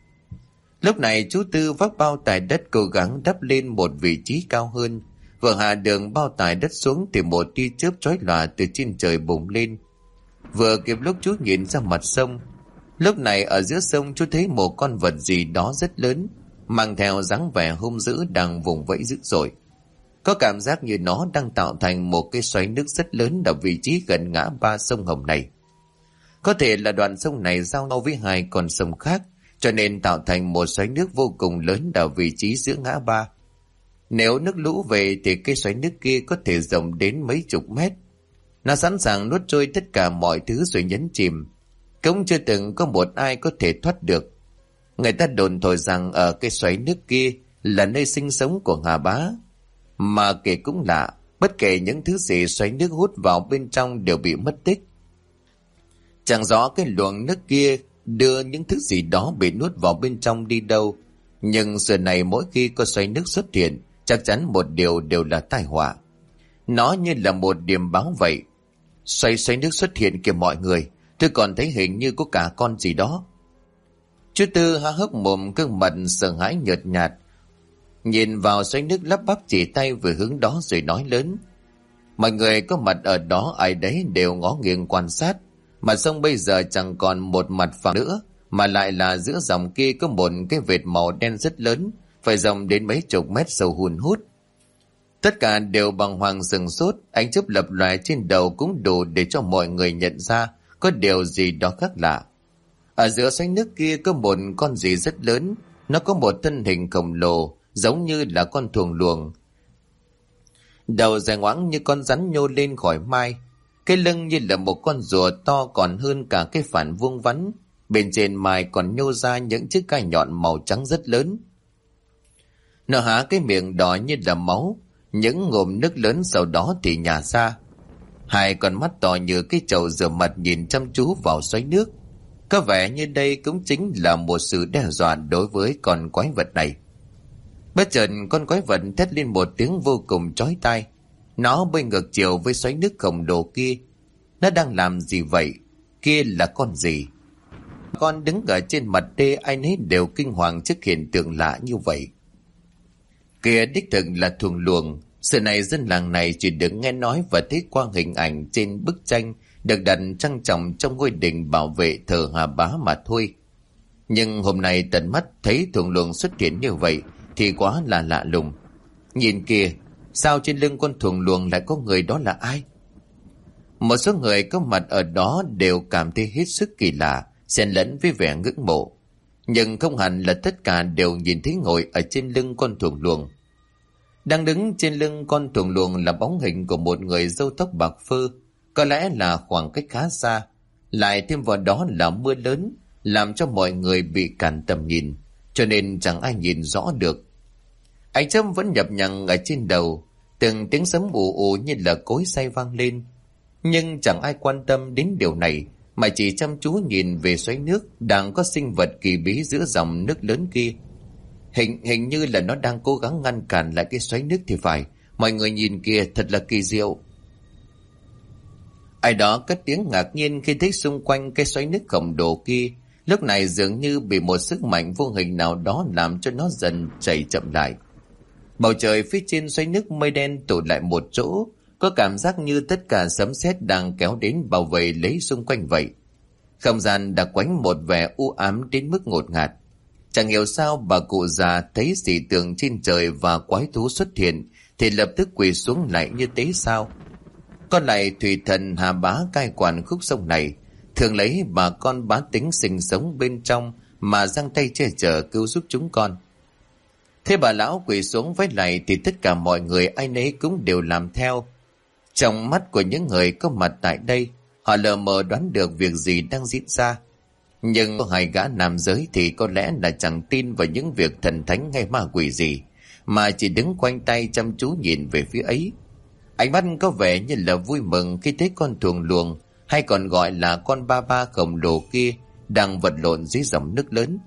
Lúc này chú Tư vác bao tải đất cố gắng đắp lên một vị trí cao hơn. Vừa hạ đường bao tải đất xuống thì một tia chớp chói lòa từ trên trời bùng lên. Vừa kịp lúc chú nhìn ra mặt sông, lúc này ở giữa sông chú thấy một con vật gì đó rất lớn, mang theo dáng vẻ hung dữ đang vùng vẫy dữ dội. Có cảm giác như nó đang tạo thành một cái xoáy nước rất lớn ở vị trí gần ngã ba sông Hồng này. Có thể là đoạn sông này giao nhau với hai con sông khác, cho nên tạo thành một xoáy nước vô cùng lớn ở vị trí giữa ngã ba. Nếu nước lũ về thì cái xoáy nước kia có thể rộng đến mấy chục mét. Nó sẵn sàng nuốt trôi tất cả mọi thứ rồi nhấn chìm. Cũng chưa từng có một ai có thể thoát được. Người ta đồn thổi rằng ở cái xoáy nước kia là nơi sinh sống của Hà Bá. Mà kể cũng lạ, bất kể những thứ gì xoáy nước hút vào bên trong đều bị mất tích. Chẳng rõ cái luồng nước kia đưa những thứ gì đó bị nuốt vào bên trong đi đâu. Nhưng giờ này mỗi khi có xoáy nước xuất hiện, chắc chắn một điều đều là tai họa. Nó như là một điểm báo vậy. Xoáy nước xuất hiện kìa mọi người, tôi còn thấy hình như có cả con gì đó. Chú Tư há hốc mồm, gương mặt sợ hãi nhợt nhạt, nhìn vào xoáy nước lắp bắp chỉ tay về hướng đó rồi nói lớn. Mọi người có mặt ở đó ai đấy đều ngó nghiêng quan sát. Mặt sông bây giờ chẳng còn một mặt phẳng nữa, mà lại là giữa dòng kia có một cái vệt màu đen rất lớn, phải rộng đến mấy chục mét sâu hun hút. Tất cả đều bàng hoàng sửng sốt, ánh chớp lập lòe trên đầu cũng đủ để cho mọi người nhận ra có điều gì đó khác lạ. Ở giữa xoáy nước kia có một con gì rất lớn, nó có một thân hình khổng lồ, giống như là con thuồng luồng. Đầu dài ngoãng như con rắn nhô lên khỏi mai, cái lưng như là một con rùa to còn hơn cả cái phản vuông vắn, bên trên mai còn nhô ra những chiếc gai nhọn màu trắng rất lớn. Nó há cái miệng đỏ như là máu, những ngụm nước lớn sau đó thì nhả ra. Hai con mắt to như cái chậu rửa mặt nhìn chăm chú vào xoáy nước. Có vẻ như đây cũng chính là một sự đe dọa đối với con quái vật này. Bất chợt con quái vật thét lên một tiếng vô cùng chói tai. Nó bơi ngược chiều với xoáy nước khổng lồ kia. Nó đang làm gì vậy? Kia là con gì? Con đứng ở trên mặt đê, ai nấy đều kinh hoàng trước hiện tượng lạ như vậy. Kia đích thực là thuồng luồng. Sự này dân làng này chỉ được nghe nói và thấy qua hình ảnh trên bức tranh được đặt trang trọng trong ngôi đình bảo vệ thờ Hà Bá mà thôi. Nhưng hôm nay tận mắt thấy thuồng luồng xuất hiện như vậy thì quá là lạ lùng. Nhìn kìa, sao trên lưng con thuồng luồng lại có người, đó là ai? Một số người có mặt ở đó đều cảm thấy hết sức kỳ lạ, xen lẫn với vẻ ngưỡng mộ. Nhưng không hẳn là tất cả đều nhìn thấy ngồi ở trên lưng con thuồng luồng. Đang đứng trên lưng con thuồng luồng là bóng hình của một người râu tóc bạc phơ, có lẽ là khoảng cách khá xa. Lại thêm vào đó là mưa lớn, làm cho mọi người bị cản tầm nhìn, cho nên chẳng ai nhìn rõ được. Ánh chớp vẫn nhập nhằng ở trên đầu, từng tiếng sấm ù ù như là cối xay vang lên. Nhưng chẳng ai quan tâm đến điều này, mà chỉ chăm chú nhìn về xoáy nước đang có sinh vật kỳ bí giữa dòng nước lớn kia. Hình như là nó đang cố gắng ngăn cản lại cái xoáy nước thì phải. Mọi người nhìn kìa, thật là kỳ diệu. Ai đó cất tiếng ngạc nhiên khi thấy xung quanh cái xoáy nước khổng lồ kia lúc này dường như bị một sức mạnh vô hình nào đó làm cho nó dần chảy chậm lại. Bầu trời phía trên xoáy nước mây đen tụ lại một chỗ, có cảm giác như tất cả sấm sét đang kéo đến bảo vệ lấy xung quanh vậy. Không gian đã quánh một vẻ u ám đến mức ngột ngạt. Chẳng hiểu sao bà cụ già thấy dị tượng trên trời và quái thú xuất hiện thì lập tức quỳ xuống lại như tế sao. Còn lại thủy thần Hà Bá cai quản khúc sông này, thường lấy bà con bá tính sinh sống bên trong mà giang tay che chở cứu giúp chúng con. Thế bà lão quỳ xuống với lại thì tất cả mọi người ai nấy cũng đều làm theo. Trong mắt của những người có mặt tại đây, họ lờ mờ đoán được việc gì đang diễn ra. Nhưng có hai gã nam giới thì có lẽ là chẳng tin vào những việc thần thánh hay ma quỷ gì, mà chỉ đứng quanh tay chăm chú nhìn về phía ấy. Ánh mắt có vẻ như là vui mừng khi thấy con thuồng luồng, hay còn gọi là con ba ba khổng lồ kia, đang vật lộn dưới dòng nước lớn.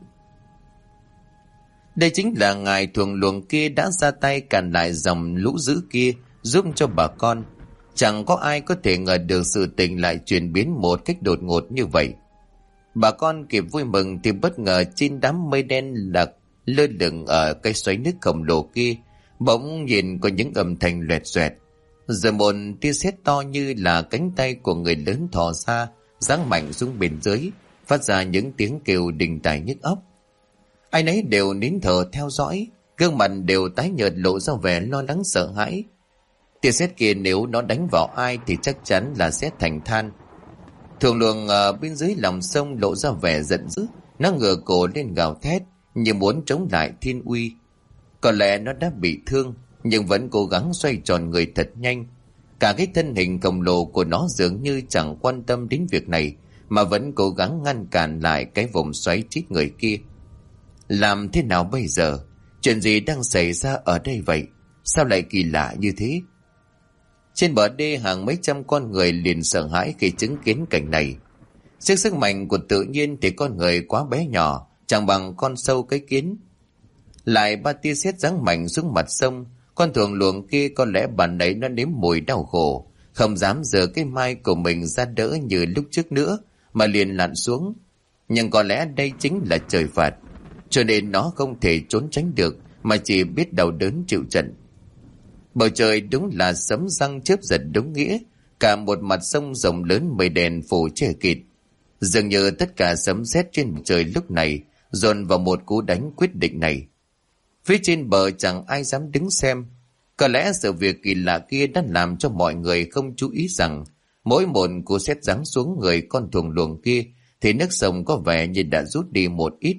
Đây chính là ngài thuồng luồng kia đã ra tay cản lại dòng lũ dữ kia, giúp cho bà con. Chẳng có ai có thể ngờ được sự tình lại chuyển biến một cách đột ngột như vậy. Bà con kịp vui mừng thì bất ngờ trên đám mây đen lạc lơ lửng ở cái xoáy nước khổng lồ kia, bỗng nhìn có những âm thanh loẹt xoẹt. Rồi một tia sét to như là cánh tay của người lớn thò ra, giáng mạnh xuống bên dưới, phát ra những tiếng kêu đình tài nhức óc. Ai nấy đều nín thở theo dõi, gương mặt đều tái nhợt lộ ra vẻ lo lắng sợ hãi. Tia sét kia nếu nó đánh vào ai thì chắc chắn là sẽ thành than. Thuồng luồng ở bên dưới lòng sông lộ ra vẻ giận dữ, nó ngửa cổ lên gào thét như muốn chống lại thiên uy. Có lẽ nó đã bị thương, nhưng vẫn cố gắng xoay tròn người thật nhanh. Cả cái thân hình khổng lồ của nó dường như chẳng quan tâm đến việc này, mà vẫn cố gắng ngăn cản lại cái vòng xoáy chít người kia. Làm thế nào bây giờ? Chuyện gì đang xảy ra ở đây vậy? Sao lại kỳ lạ như thế? Trên bờ đê hàng mấy trăm con người liền sợ hãi khi chứng kiến cảnh này. Trước sức mạnh của tự nhiên thì con người quá bé nhỏ, chẳng bằng con sâu cái kiến. Lại ba tia sét giáng mạnh xuống mặt sông, con thuồng luồng kia có lẽ bản ấy nó nếm mùi đau khổ, không dám giơ cái mai của mình ra đỡ như lúc trước nữa, mà liền lặn xuống. Nhưng có lẽ đây chính là trời phạt, cho nên nó không thể trốn tránh được, mà chỉ biết đau đớn chịu trận. Bầu trời đúng là sấm răng chớp giật đúng nghĩa, cả một mặt sông rộng lớn mây đen phủ che kịt. Dường như tất cả sấm sét trên bầu trời lúc này dồn vào một cú đánh quyết định này. Phía trên bờ chẳng ai dám đứng xem. Có lẽ sự việc kỳ lạ kia đã làm cho mọi người không chú ý rằng mỗi một cú sét giáng xuống người con thuồng luồng kia thì nước sông có vẻ như đã rút đi một ít.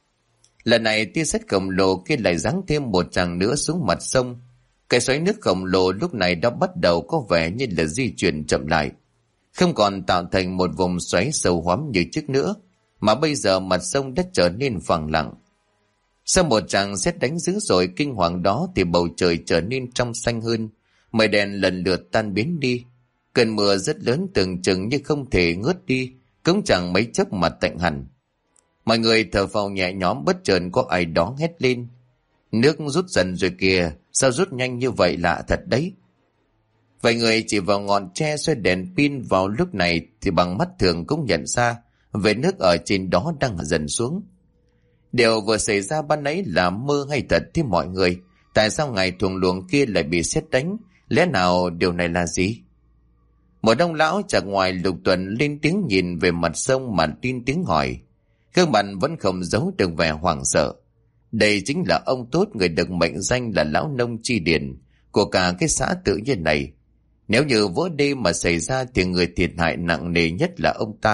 Lần này tia sét khổng lồ kia lại giáng thêm một tràng nữa xuống mặt sông. Cái xoáy nước khổng lồ lúc này đã bắt đầu có vẻ như là di chuyển chậm lại, không còn tạo thành một vùng xoáy sâu hoắm như trước nữa, mà bây giờ mặt sông đã trở nên phẳng lặng. Sau một tràng sét đánh dữ dội kinh hoàng đó thì bầu trời trở nên trong xanh hơn, mây đen lần lượt tan biến đi. Cơn mưa rất lớn tưởng chừng như không thể ngớt đi, cũng chẳng mấy chốc mà tạnh hẳn. Mọi người thở phào nhẹ nhõm, bất chợt có ai đó hét lên: "Nước rút dần rồi kìa, sao rút nhanh như vậy, lạ thật đấy." Vài người chỉ vào ngọn tre xoay đèn pin vào lúc này thì bằng mắt thường cũng nhận ra vệt nước ở trên đó đang dần xuống. Điều vừa xảy ra ban nãy là mơ hay thật thế mọi người? Tại sao ngài thuồng luồng kia lại bị sét đánh? Lẽ nào điều này là gì? Một ông lão chạc ngoài Lục Tuần lên tiếng nhìn về mặt sông mà tin tiếng hỏi. Gương mặt vẫn không giấu được vẻ hoảng sợ. Đây chính là ông Tốt, người được mệnh danh là lão nông chi điển của cả cái xã Tự Nhiên này. Nếu như vỡ đê mà xảy ra thì người thiệt hại nặng nề nhất là ông ta.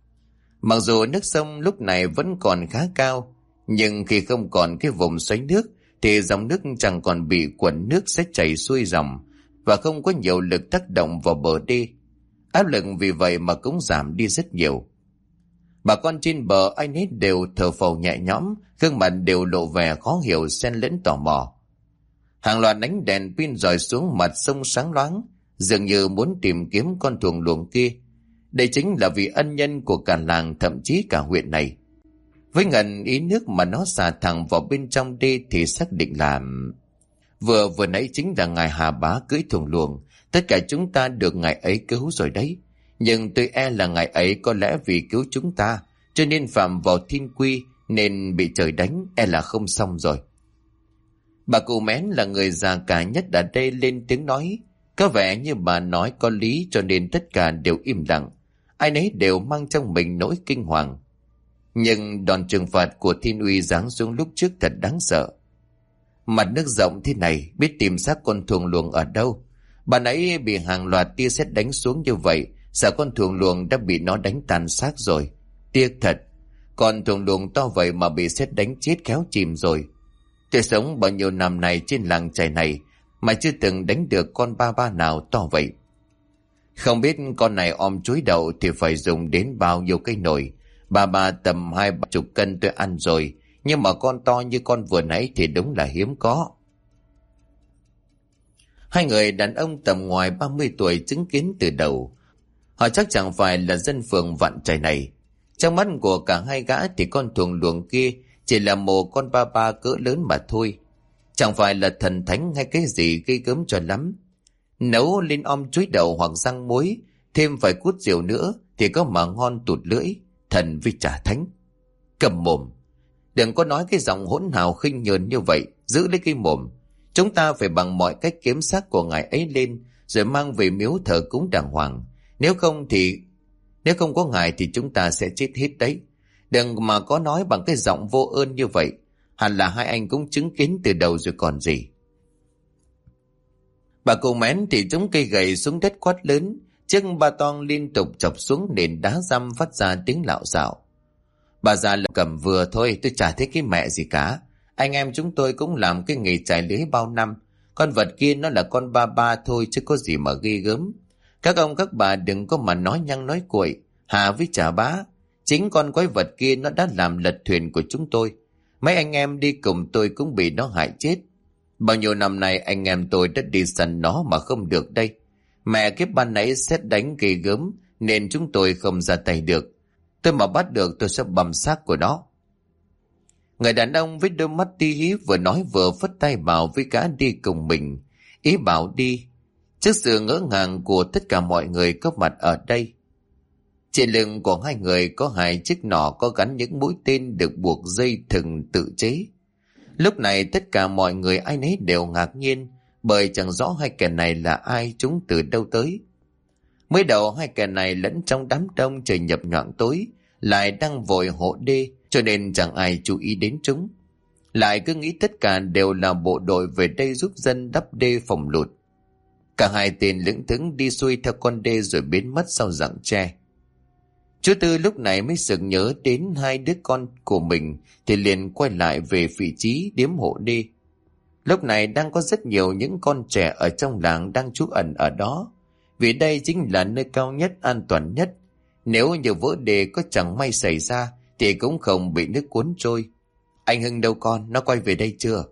Mặc dù nước sông lúc này vẫn còn khá cao, nhưng khi không còn cái vùng xoáy nước thì dòng nước chẳng còn bị cuộn nước sẽ chảy xuôi dòng và không có nhiều lực tác động vào bờ đê. Áp lực vì vậy mà cũng giảm đi rất nhiều. Bà con trên bờ ai nấy đều thở phào nhẹ nhõm, gương mặt đều lộ vẻ khó hiểu xen lẫn tò mò. Hàng loạt ánh đèn pin rọi xuống mặt sông sáng loáng, dường như muốn tìm kiếm con thuồng luồng kia. Đây chính là vị ân nhân của cả làng, thậm chí cả huyện này. Với ngần ý nước mà nó xả thẳng vào bên trong đê thì xác định là vừa nãy chính là ngài Hà Bá cưỡi thuồng luồng. Tất cả chúng ta được ngài ấy cứu rồi đấy. Nhưng tôi e là ngài ấy có lẽ vì cứu chúng ta cho nên phạm vào thiên quy, nên bị trời đánh, e là không xong rồi. Bà cụ Mén là người già cả nhất ở đây lên tiếng nói. Có vẻ như bà nói có lý, cho nên tất cả đều im lặng. Ai nấy đều mang trong mình nỗi kinh hoàng. Nhưng đòn trừng phạt của thiên uy giáng xuống lúc trước thật đáng sợ. Mặt nước rộng thế này, biết tìm xác con thuồng luồng ở đâu? Bà nãy bị hàng loạt tia sét đánh xuống như vậy, sợ con thuồng luồng đã bị nó đánh tan xác rồi. Tiếc thật, con thuồng luồng to vậy mà bị sét đánh chết khéo chìm rồi. Tôi sống bao nhiêu năm này trên làng chài này mà chưa từng đánh được con ba ba nào to vậy. Không biết con này om chuối đậu thì phải dùng đến bao nhiêu cây nồi. Bà tầm 20 cân tôi ăn rồi, nhưng mà con to như con vừa nãy thì đúng là hiếm có. Hai người đàn ông tầm ngoài 30 tuổi chứng kiến từ đầu. Họ chắc chẳng phải là dân phường Vạn Chài này. Trong mắt của cả hai gã thì con thuồng luồng kia chỉ là một con ba ba cỡ lớn mà thôi. Chẳng phải là thần thánh hay cái gì gây gớm cho lắm. Nấu lên om chuối đậu hoặc rang muối, thêm vài cút rượu nữa thì có mà ngon tụt lưỡi. Thần với trả thánh. Cầm mồm. Đừng có nói cái giọng hỗn hào khinh nhờn như vậy. Giữ lấy cái mồm. Chúng ta phải bằng mọi cách kiếm xác của ngài ấy lên, rồi mang về miếu thờ cúng đàng hoàng. Nếu không có ngài thì chúng ta sẽ chết hết đấy. Đừng mà có nói bằng cái giọng vô ơn như vậy. Hẳn là hai anh cũng chứng kiến từ đầu rồi còn gì. Bà cụ Mén thì chống cây gậy xuống đất quát lớn. Chiếc ba toang liên tục chọc xuống nền đá răm phát ra tiếng lạo xạo. Bà già cầm vừa thôi, tôi chả thấy cái mẹ gì cả. Anh em chúng tôi cũng làm cái nghề chài lưới bao năm. Con vật kia nó là con ba ba thôi chứ có gì mà ghê gớm. Các ông các bà đừng có mà nói nhăng nói cuội. Hà với chả bá. Chính con quái vật kia nó đã làm lật thuyền của chúng tôi. Mấy anh em đi cùng tôi cũng bị nó hại chết. Bao nhiêu năm nay anh em tôi đã đi săn nó mà không được đây. Mẹ kiếp ban nãy sét đánh ghê gớm nên chúng tôi không ra tay được. Tôi mà bắt được tôi sẽ bầm xác của nó. Người đàn ông với đôi mắt ti hí vừa nói vừa phất tay bảo với gã đi cùng mình. Ý bảo đi. Trước sự ngỡ ngàng của tất cả mọi người có mặt ở đây. Trên lưng của hai người có hai chiếc nỏ có gắn những mũi tên được buộc dây thừng tự chế. Lúc này tất cả mọi người ai nấy đều ngạc nhiên, bởi chẳng rõ hai kẻ này là ai, chúng từ đâu tới. Mới đầu hai kẻ này lẫn trong đám đông trời nhập nhoạng tối, lại đang vội hộ đê, cho nên chẳng ai chú ý đến chúng. Lại cứ nghĩ tất cả đều là bộ đội về đây giúp dân đắp đê phòng lụt. Cả hai tên lững thững đi xuôi theo con đê rồi biến mất sau rặng tre. Chú Tư lúc này mới sực nhớ đến hai đứa con của mình, thì liền quay lại về vị trí điếm hộ đê. Lúc này đang có rất nhiều những con trẻ ở trong làng đang trú ẩn ở đó, vì đây chính là nơi cao nhất, an toàn nhất. Nếu như vỡ đê có chẳng may xảy ra thì cũng không bị nước cuốn trôi. Anh Hưng đâu con, nó quay về đây chưa?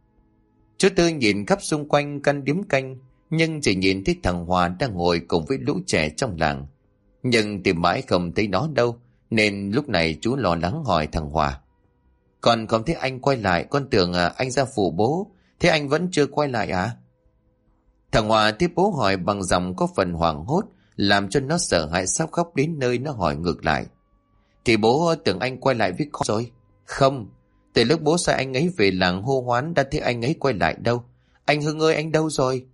Chú Tư nhìn khắp xung quanh căn điếm canh, nhưng chỉ nhìn thấy thằng Hòa đang ngồi cùng với lũ trẻ trong làng. Nhưng tìm mãi không thấy nó đâu, nên lúc này chú lo lắng hỏi thằng Hòa. Còn không thấy anh quay lại, con tưởng anh ra phụ bố, thế anh vẫn chưa quay lại à? Thằng Hòa tiếp bố hỏi bằng giọng có phần hoảng hốt, làm cho nó sợ hãi sắp khóc đến nơi. Nó hỏi ngược lại. Thì bố tưởng anh quay lại với con rồi. Không, từ lúc bố sai anh ấy về làng hô hoán đã thấy anh ấy quay lại đâu. Anh Hưng ơi, anh đâu rồi?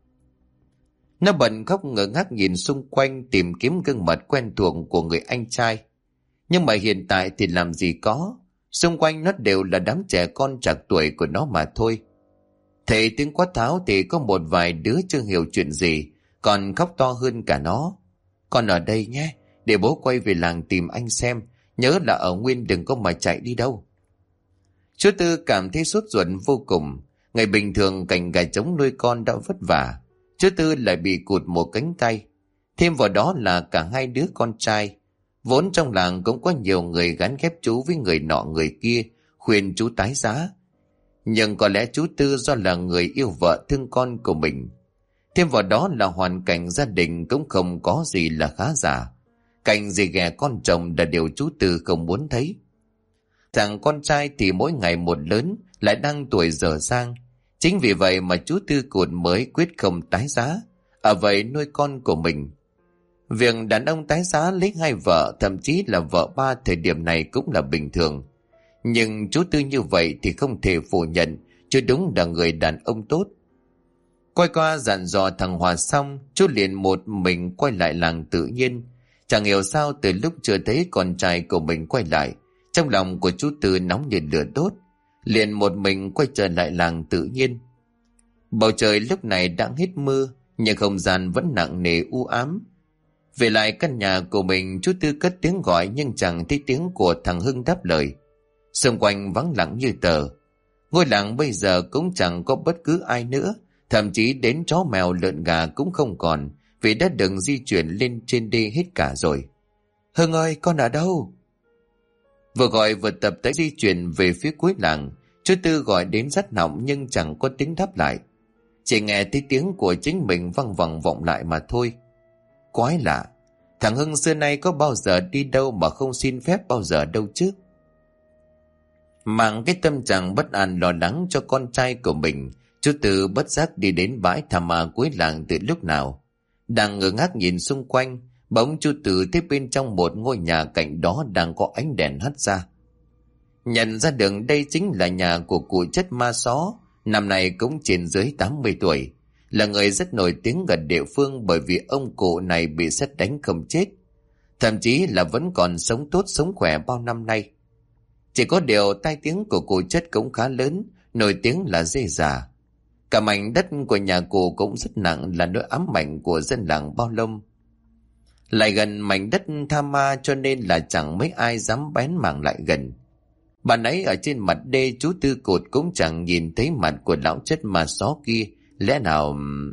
Nó bật khóc ngơ ngác nhìn xung quanh tìm kiếm gương mặt quen thuộc của người anh trai. Nhưng mà hiện tại thì làm gì có. Xung quanh nó đều là đám trẻ con trạc tuổi của nó mà thôi. Thầy tiếng quát tháo thì có một vài đứa chưa hiểu chuyện gì, còn khóc to hơn cả nó. Con ở đây nhé, để bố quay về làng tìm anh xem, nhớ là ở nguyên đừng có mà chạy đi đâu. Chú Tư cảm thấy sốt ruột vô cùng. Ngày bình thường cảnh gà trống nuôi con đã vất vả, chú Tư lại bị cụt một cánh tay, thêm vào đó là cả hai đứa con trai. Vốn trong làng cũng có nhiều người gắn ghép chú với người nọ người kia, khuyên chú tái giá. Nhưng có lẽ chú Tư do là người yêu vợ thương con của mình. Thêm vào đó là hoàn cảnh gia đình cũng không có gì là khá giả. Cảnh gì ghẻ con chồng là điều chú Tư không muốn thấy. Thằng con trai thì mỗi ngày một lớn, lại đang tuổi dở dang. Chính vì vậy mà chú Tư Cụt mới quyết không tái giá, ở vậy nuôi con của mình. Việc đàn ông tái giá lấy hai vợ, thậm chí là vợ ba thời điểm này cũng là bình thường. Nhưng chú Tư như vậy thì không thể phủ nhận, chứ đúng là người đàn ông tốt. Quay qua dặn dò thằng Hòa xong, chú liền một mình quay lại làng tự nhiên. Chẳng hiểu sao từ lúc chưa thấy con trai của mình quay lại, trong lòng của chú Tư nóng như lửa đốt, liền một mình quay trở lại làng tự nhiên. Bầu trời lúc này đã hết mưa, nhưng không gian vẫn nặng nề u ám. Về lại căn nhà của mình, chú Tư cất tiếng gọi nhưng chẳng thấy tiếng của thằng Hưng đáp lời. Xung quanh vắng lặng như tờ. Ngôi làng bây giờ cũng chẳng có bất cứ ai nữa, thậm chí đến chó mèo lợn gà cũng không còn, vì đã đừng di chuyển lên trên đê hết cả rồi. Hưng ơi, con ở đâu? Vừa gọi vừa tập tới di chuyển về phía cuối làng. Chú Tư gọi đến rất họng nhưng chẳng có tiếng đáp lại. Chỉ nghe thấy tiếng của chính mình văng vẳng vọng lại mà thôi. Quái lạ, thằng Hưng xưa nay có bao giờ đi đâu mà không xin phép bao giờ đâu chứ. Mang cái tâm trạng bất an lo lắng cho con trai của mình, chú Tư bất giác đi đến bãi thảm ma cuối làng từ lúc nào. Đang ngơ ngác nhìn xung quanh, bỗng chú Tư thấy bên trong một ngôi nhà cạnh đó đang có ánh đèn hắt ra. Nhận ra được đây chính là nhà của cụ Chất Ma Xó, năm nay cũng trên dưới 80 tuổi, là người rất nổi tiếng ở địa phương bởi vì ông cụ này bị sét đánh không chết, thậm chí là vẫn còn sống tốt sống khỏe bao năm nay. Chỉ có điều tai tiếng của cụ Chất cũng khá lớn, nổi tiếng là dê già. Cả mảnh đất của nhà cụ cũng rất nặng, là nỗi ám ảnh của dân làng Bao Lông. Lại gần mảnh đất tha ma cho nên là chẳng mấy ai dám bén mảng lại gần. Bạn ấy ở trên mặt đê, chú Tư Cụt cũng chẳng nhìn thấy mặt của lão Chất Ma Xó kia, lẽ nào...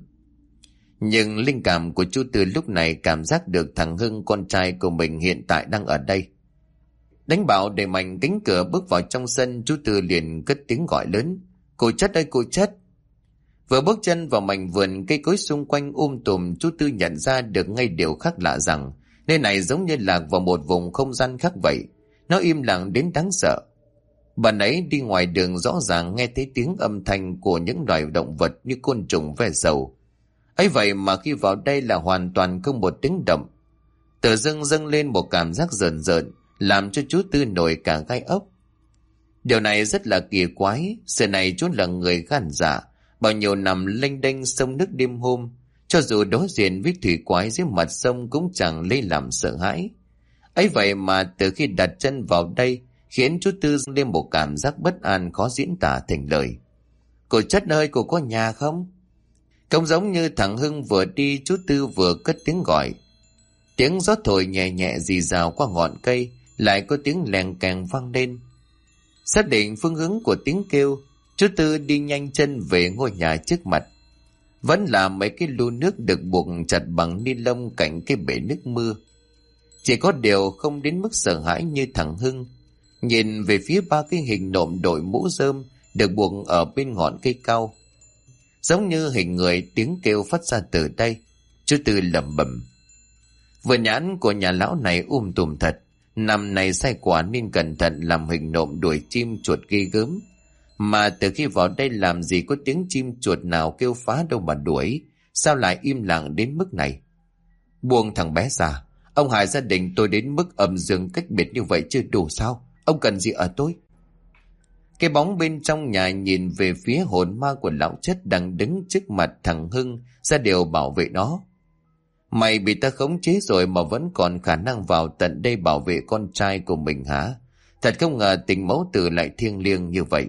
Nhưng linh cảm của chú Tư lúc này cảm giác được thằng Hưng con trai của mình hiện tại đang ở đây. Đánh bạo đẩy mạnh cánh cửa bước vào trong sân, chú Tư liền cất tiếng gọi lớn. Cô Chất ơi, cô Chất! Vừa bước chân vào mảnh vườn cây cối xung quanh tùm, chú Tư nhận ra được ngay điều khác lạ rằng nơi này giống như lạc vào một vùng không gian khác vậy. Nó im lặng đến đáng sợ. Bạn ấy đi ngoài đường rõ ràng nghe thấy tiếng âm thanh của những loài động vật như côn trùng ve sầu. Ấy vậy mà khi vào đây là hoàn toàn không một tiếng động. Tự dưng dâng lên một cảm giác rợn rợn, làm cho chú Tư nổi cả gai ốc. Điều này rất là kỳ quái. Xưa này chú là người gan dạ, bao nhiêu năm lênh đênh sông nước đêm hôm, cho dù đối diện với thủy quái dưới mặt sông cũng chẳng lấy làm sợ hãi. Ấy vậy mà từ khi đặt chân vào đây, khiến chú Tư dâng lên một cảm giác bất an khó diễn tả thành lời. Cô Chất ơi, cô có nhà không? Không giống như thằng Hưng vừa đi, chú Tư vừa cất tiếng gọi. Tiếng gió thổi nhẹ nhẹ rì rào qua ngọn cây, lại có tiếng lèng kèng vang lên. Xác định phương hướng của tiếng kêu, chú Tư đi nhanh chân về ngôi nhà trước mặt. Vẫn là mấy cái lu nước được buộc chặt bằng ni lông cạnh cái bể nước mưa. Chỉ có điều không đến mức sợ hãi như thằng Hưng. Nhìn về phía ba cái hình nộm đội mũ rơm được buộc ở bên ngọn cây cao, giống như hình người, tiếng kêu phát ra từ đây. Chú Tư lẩm bẩm. Vườn nhãn của nhà lão này tùm thật. Năm này sai quả nên cẩn thận làm hình nộm đuổi chim chuột ghê gớm. Mà từ khi vào đây làm gì có tiếng chim chuột nào kêu phá đâu mà đuổi. Sao lại im lặng đến mức này? Buông thằng bé ra. Ông hại gia đình tôi đến mức âm dương cách biệt như vậy chưa đủ sao? Ông cần gì ở tôi? Cái bóng bên trong nhà nhìn về phía hồn ma của lão Chất đang đứng trước mặt thằng Hưng, ra điều bảo vệ nó. Mày bị ta khống chế rồi mà vẫn còn khả năng vào tận đây bảo vệ con trai của mình hả? Thật không ngờ tình mẫu tử lại thiêng liêng như vậy.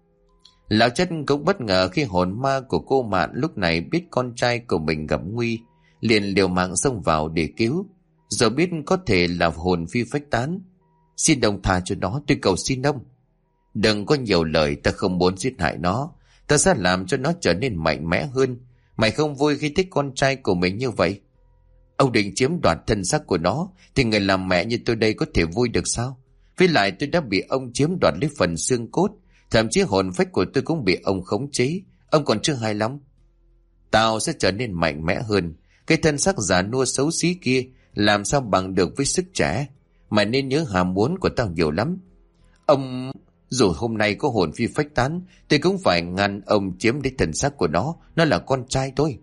Lão Chất cũng bất ngờ khi hồn ma của cô Mạn lúc này biết con trai của mình gặp nguy, liền liều mạng xông vào để cứu. Giờ biết có thể là hồn phi phách tán. Xin ông tha cho nó, tôi cầu xin ông. Đừng có nhiều lời, ta không muốn giết hại nó. Ta sẽ làm cho nó trở nên mạnh mẽ hơn. Mày không vui khi thích con trai của mình như vậy? Ông định chiếm đoạt thân xác của nó, thì người làm mẹ như tôi đây có thể vui được sao? Với lại tôi đã bị ông chiếm đoạt lấy phần xương cốt, thậm chí hồn phách của tôi cũng bị ông khống chế. Ông còn chưa hài lòng? Tao sẽ trở nên mạnh mẽ hơn. Cái thân xác già nua xấu xí kia làm sao bằng được với sức trẻ. Mày nên nhớ ham muốn của tao nhiều lắm. Ông... Dù hôm nay có hồn phi phách tán, tôi cũng phải ngăn ông chiếm lấy thân xác của nó là con trai tôi.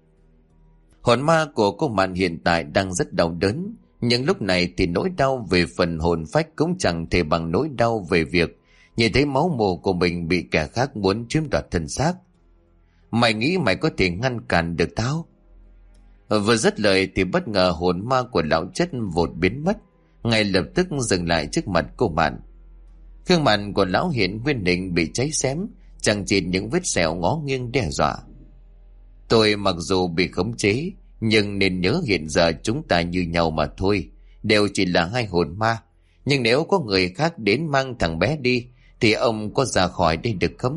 Hồn ma của cô Mạn hiện tại đang rất đau đớn, nhưng lúc này thì nỗi đau về phần hồn phách cũng chẳng thể bằng nỗi đau về việc nhìn thấy máu mồ của mình bị kẻ khác muốn chiếm đoạt thân xác. Mày nghĩ mày có thể ngăn cản được tao? Vừa dứt lời thì bất ngờ hồn ma của lão Chất vụt biến mất, ngay lập tức dừng lại trước mặt cô Mạn. Gương mặt của lão hiện nguyên định bị cháy xém, chẳng chịt những vết sẹo ngó nghiêng đe dọa. Tôi mặc dù bị khống chế, nhưng nên nhớ hiện giờ chúng ta như nhau mà thôi, đều chỉ là hai hồn ma. Nhưng nếu có người khác đến mang thằng bé đi, thì ông có ra khỏi đây được không?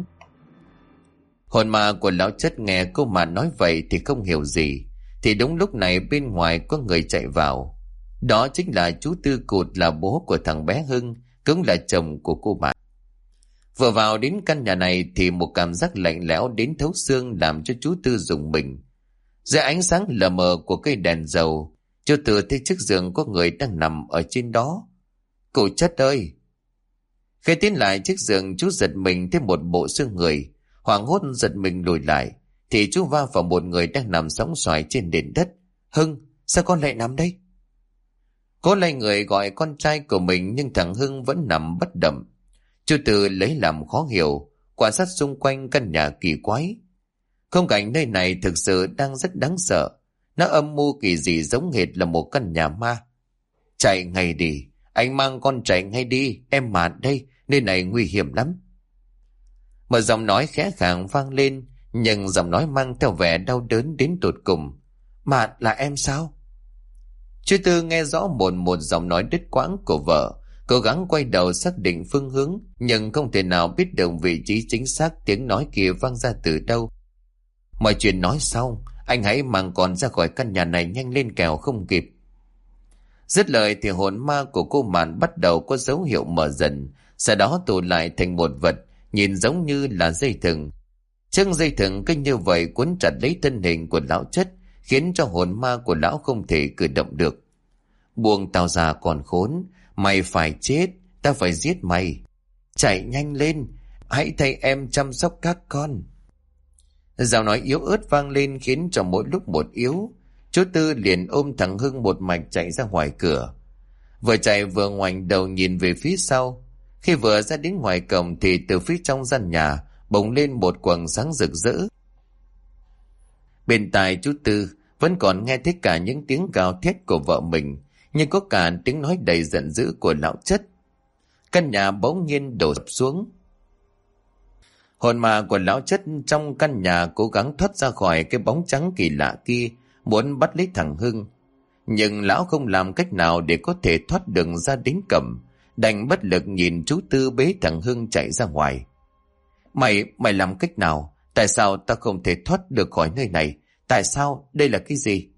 Hồn ma của lão Chất nghe cô Mạn nói vậy thì không hiểu gì. Thì đúng lúc này bên ngoài có người chạy vào. Đó chính là chú Tư Cụt, là bố của thằng bé Hưng, cũng là chồng của cô Mạn. Vừa vào đến căn nhà này thì một cảm giác lạnh lẽo đến thấu xương làm cho chú Tư rùng mình. Dưới ánh sáng lờ mờ của cây đèn dầu, chú Tư thấy chiếc giường có người đang nằm ở trên đó. Cô Chất ơi! Khi tiến lại chiếc giường, chú giật mình thấy một bộ xương người. Hoảng hốt giật mình lùi lại thì chú va vào một người đang nằm sóng xoài trên nền đất. Hưng, sao con lại nằm đây? Cố lay người gọi con trai của mình, nhưng thằng Hưng vẫn nằm bất động. Chú Tư lấy làm khó hiểu, quan sát xung quanh căn nhà kỳ quái. Khung cảnh nơi này thực sự đang rất đáng sợ. Nó âm mưu kỳ dị, giống hệt là một căn nhà ma. Chạy ngay đi, anh mang con chạy ngay đi, em Mạn đây, nơi này nguy hiểm lắm. Một giọng nói khẽ khàng vang lên, nhưng giọng nói mang theo vẻ đau đớn đến tột cùng. Mạn, là em sao? Chú Tư nghe rõ một giọng nói đứt quãng của vợ, cố gắng quay đầu xác định phương hướng, nhưng không thể nào biết được vị trí chính xác tiếng nói kia vang ra từ đâu. Mọi chuyện nói xong, anh hãy mang con ra khỏi căn nhà này nhanh lên kẻo không kịp. Dứt lời thì hồn ma của cô Mạn bắt đầu có dấu hiệu mở dần, sau đó tụ lại thành một vật nhìn giống như là dây thừng. Chiếc dây thừng cứ như vậy cuốn chặt lấy thân hình của lão Chất, khiến cho hồn ma của lão không thể cử động được. Buông tao ra còn khốn, mày phải chết, tao phải giết mày. Chạy nhanh lên, hãy thay em chăm sóc các con. Giọng nói yếu ớt vang lên khiến cho mỗi lúc một yếu. Chú Tư liền ôm thằng Hưng một mạch chạy ra ngoài cửa. Vừa chạy vừa ngoảnh đầu nhìn về phía sau. Khi vừa ra đến ngoài cổng thì từ phía trong gian nhà bỗng lên một quầng sáng rực rỡ. Bên tai chú Tư vẫn còn nghe thấy cả những tiếng gào thét của vợ mình, nhưng có cả tiếng nói đầy giận dữ của lão Chất. Căn nhà bỗng nhiên đổ sập xuống. Hồn ma của lão Chất trong căn nhà cố gắng thoát ra khỏi cái bóng trắng kỳ lạ kia, muốn bắt lấy thằng Hưng. Nhưng lão không làm cách nào để có thể thoát được ra đến cổng, đành bất lực nhìn chú Tư bế thằng Hưng chạy ra ngoài. Mày làm cách nào? Tại sao ta không thể thoát được khỏi nơi này? Tại sao? Đây là cái gì?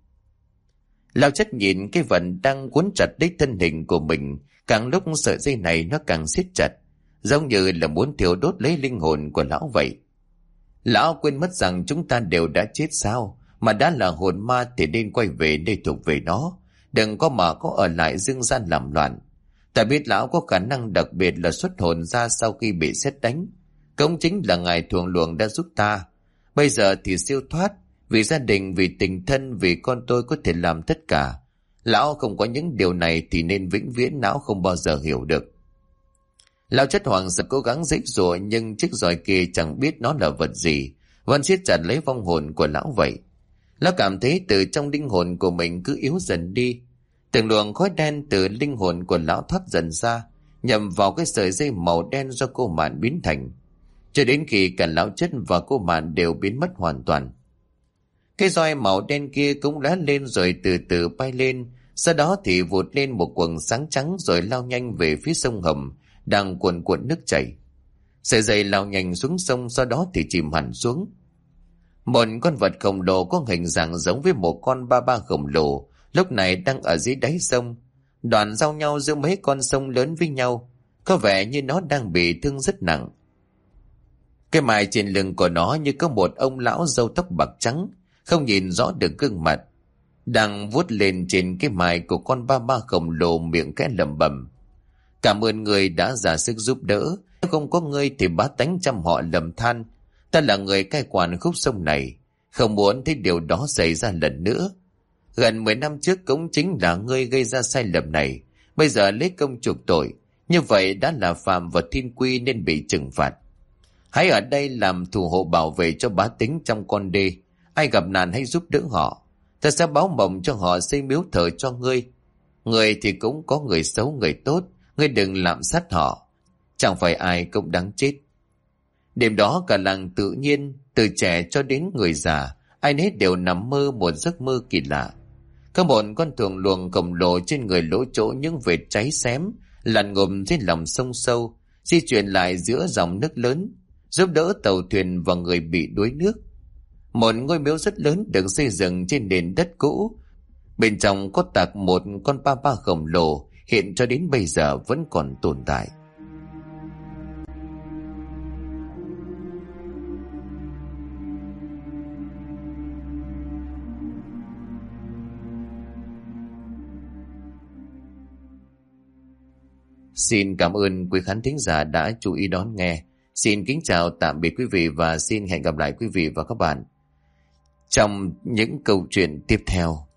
Lão Chất nhìn cái vần đang cuốn chặt lấy thân hình của mình, càng lúc sợi dây này nó càng siết chặt, giống như là muốn thiêu đốt lấy linh hồn của lão vậy. Lão quên mất rằng chúng ta đều đã chết sao, mà đã là hồn ma thì nên quay về nơi thuộc về nó, đừng có mà có ở lại dương gian làm loạn. Ta biết lão có khả năng đặc biệt là xuất hồn ra sau khi bị sét đánh, cũng chính là ngài thuồng luồng đã giúp ta. Bây giờ thì siêu thoát, vì gia đình, vì tình thân, vì con tôi có thể làm tất cả. Lão không có những điều này thì nên vĩnh viễn lão không bao giờ hiểu được. Lão Chất hoảng sợ cố gắng giãy giụa, nhưng chiếc roi kia chẳng biết nó là vật gì, vẫn siết chặt lấy vong hồn của lão vậy. Lão cảm thấy từ trong linh hồn của mình cứ yếu dần đi. Từng luồng khói đen từ linh hồn của lão thoát dần ra, nhằm vào cái sợi dây màu đen do cô Mạn biến thành, cho đến khi cả lão Chất và cô Mạn đều biến mất hoàn toàn. Cái roi màu đen kia cũng đã lên rồi từ từ bay lên, sau đó thì vụt lên một quầng sáng trắng rồi lao nhanh về phía sông Hầm đang cuồn cuộn nước chảy. Sợi dây lao nhanh xuống sông, sau đó thì chìm hẳn xuống. Một con vật khổng lồ có hình dạng giống với một con ba ba khổng lồ lúc này đang ở dưới đáy sông, đoạn giao nhau giữa mấy con sông lớn với nhau, có vẻ như nó đang bị thương rất nặng. Cái mài trên lưng của nó như có một ông lão râu tóc bạc trắng, không nhìn rõ được gương mặt, đang vuốt lên trên cái mài của con ba ba khổng lồ, miệng khẽ lẩm bẩm: cảm ơn người đã ra sức giúp đỡ, nếu không có ngươi thì bá tánh trăm họ lầm than. Ta là người cai quản khúc sông này, không muốn thấy điều đó xảy ra lần nữa. Gần 10 năm trước cũng chính là ngươi gây ra sai lầm này, bây giờ lấy công chuộc tội, như vậy đã là phạm vào thiên quy nên bị trừng phạt. Hãy ở đây làm thủ hộ bảo vệ cho bá tính trong con đê, ai gặp nạn hãy giúp đỡ họ. Ta sẽ báo mộng cho họ xây miếu thờ cho ngươi. Người thì cũng có người xấu người tốt, ngươi đừng lạm sát họ, chẳng phải ai cũng đáng chết. Đêm đó cả làng tự nhiên, từ trẻ cho đến người già, ai nấy đều nằm mơ một giấc mơ kỳ lạ. Có một con thuồng luồng khổng lồ trên người lỗ chỗ những vệt cháy xém, lặn ngụm trên lòng sông sâu, di chuyển lại giữa dòng nước lớn, giúp đỡ tàu thuyền và người bị đuối nước. Một ngôi miếu rất lớn được xây dựng trên nền đất cũ, bên trong có tạc một con ba ba khổng lồ, hiện cho đến bây giờ vẫn còn tồn tại. Xin cảm ơn quý khán thính giả đã chú ý đón nghe. Xin kính chào tạm biệt quý vị và xin hẹn gặp lại quý vị và các bạn trong những câu chuyện tiếp theo.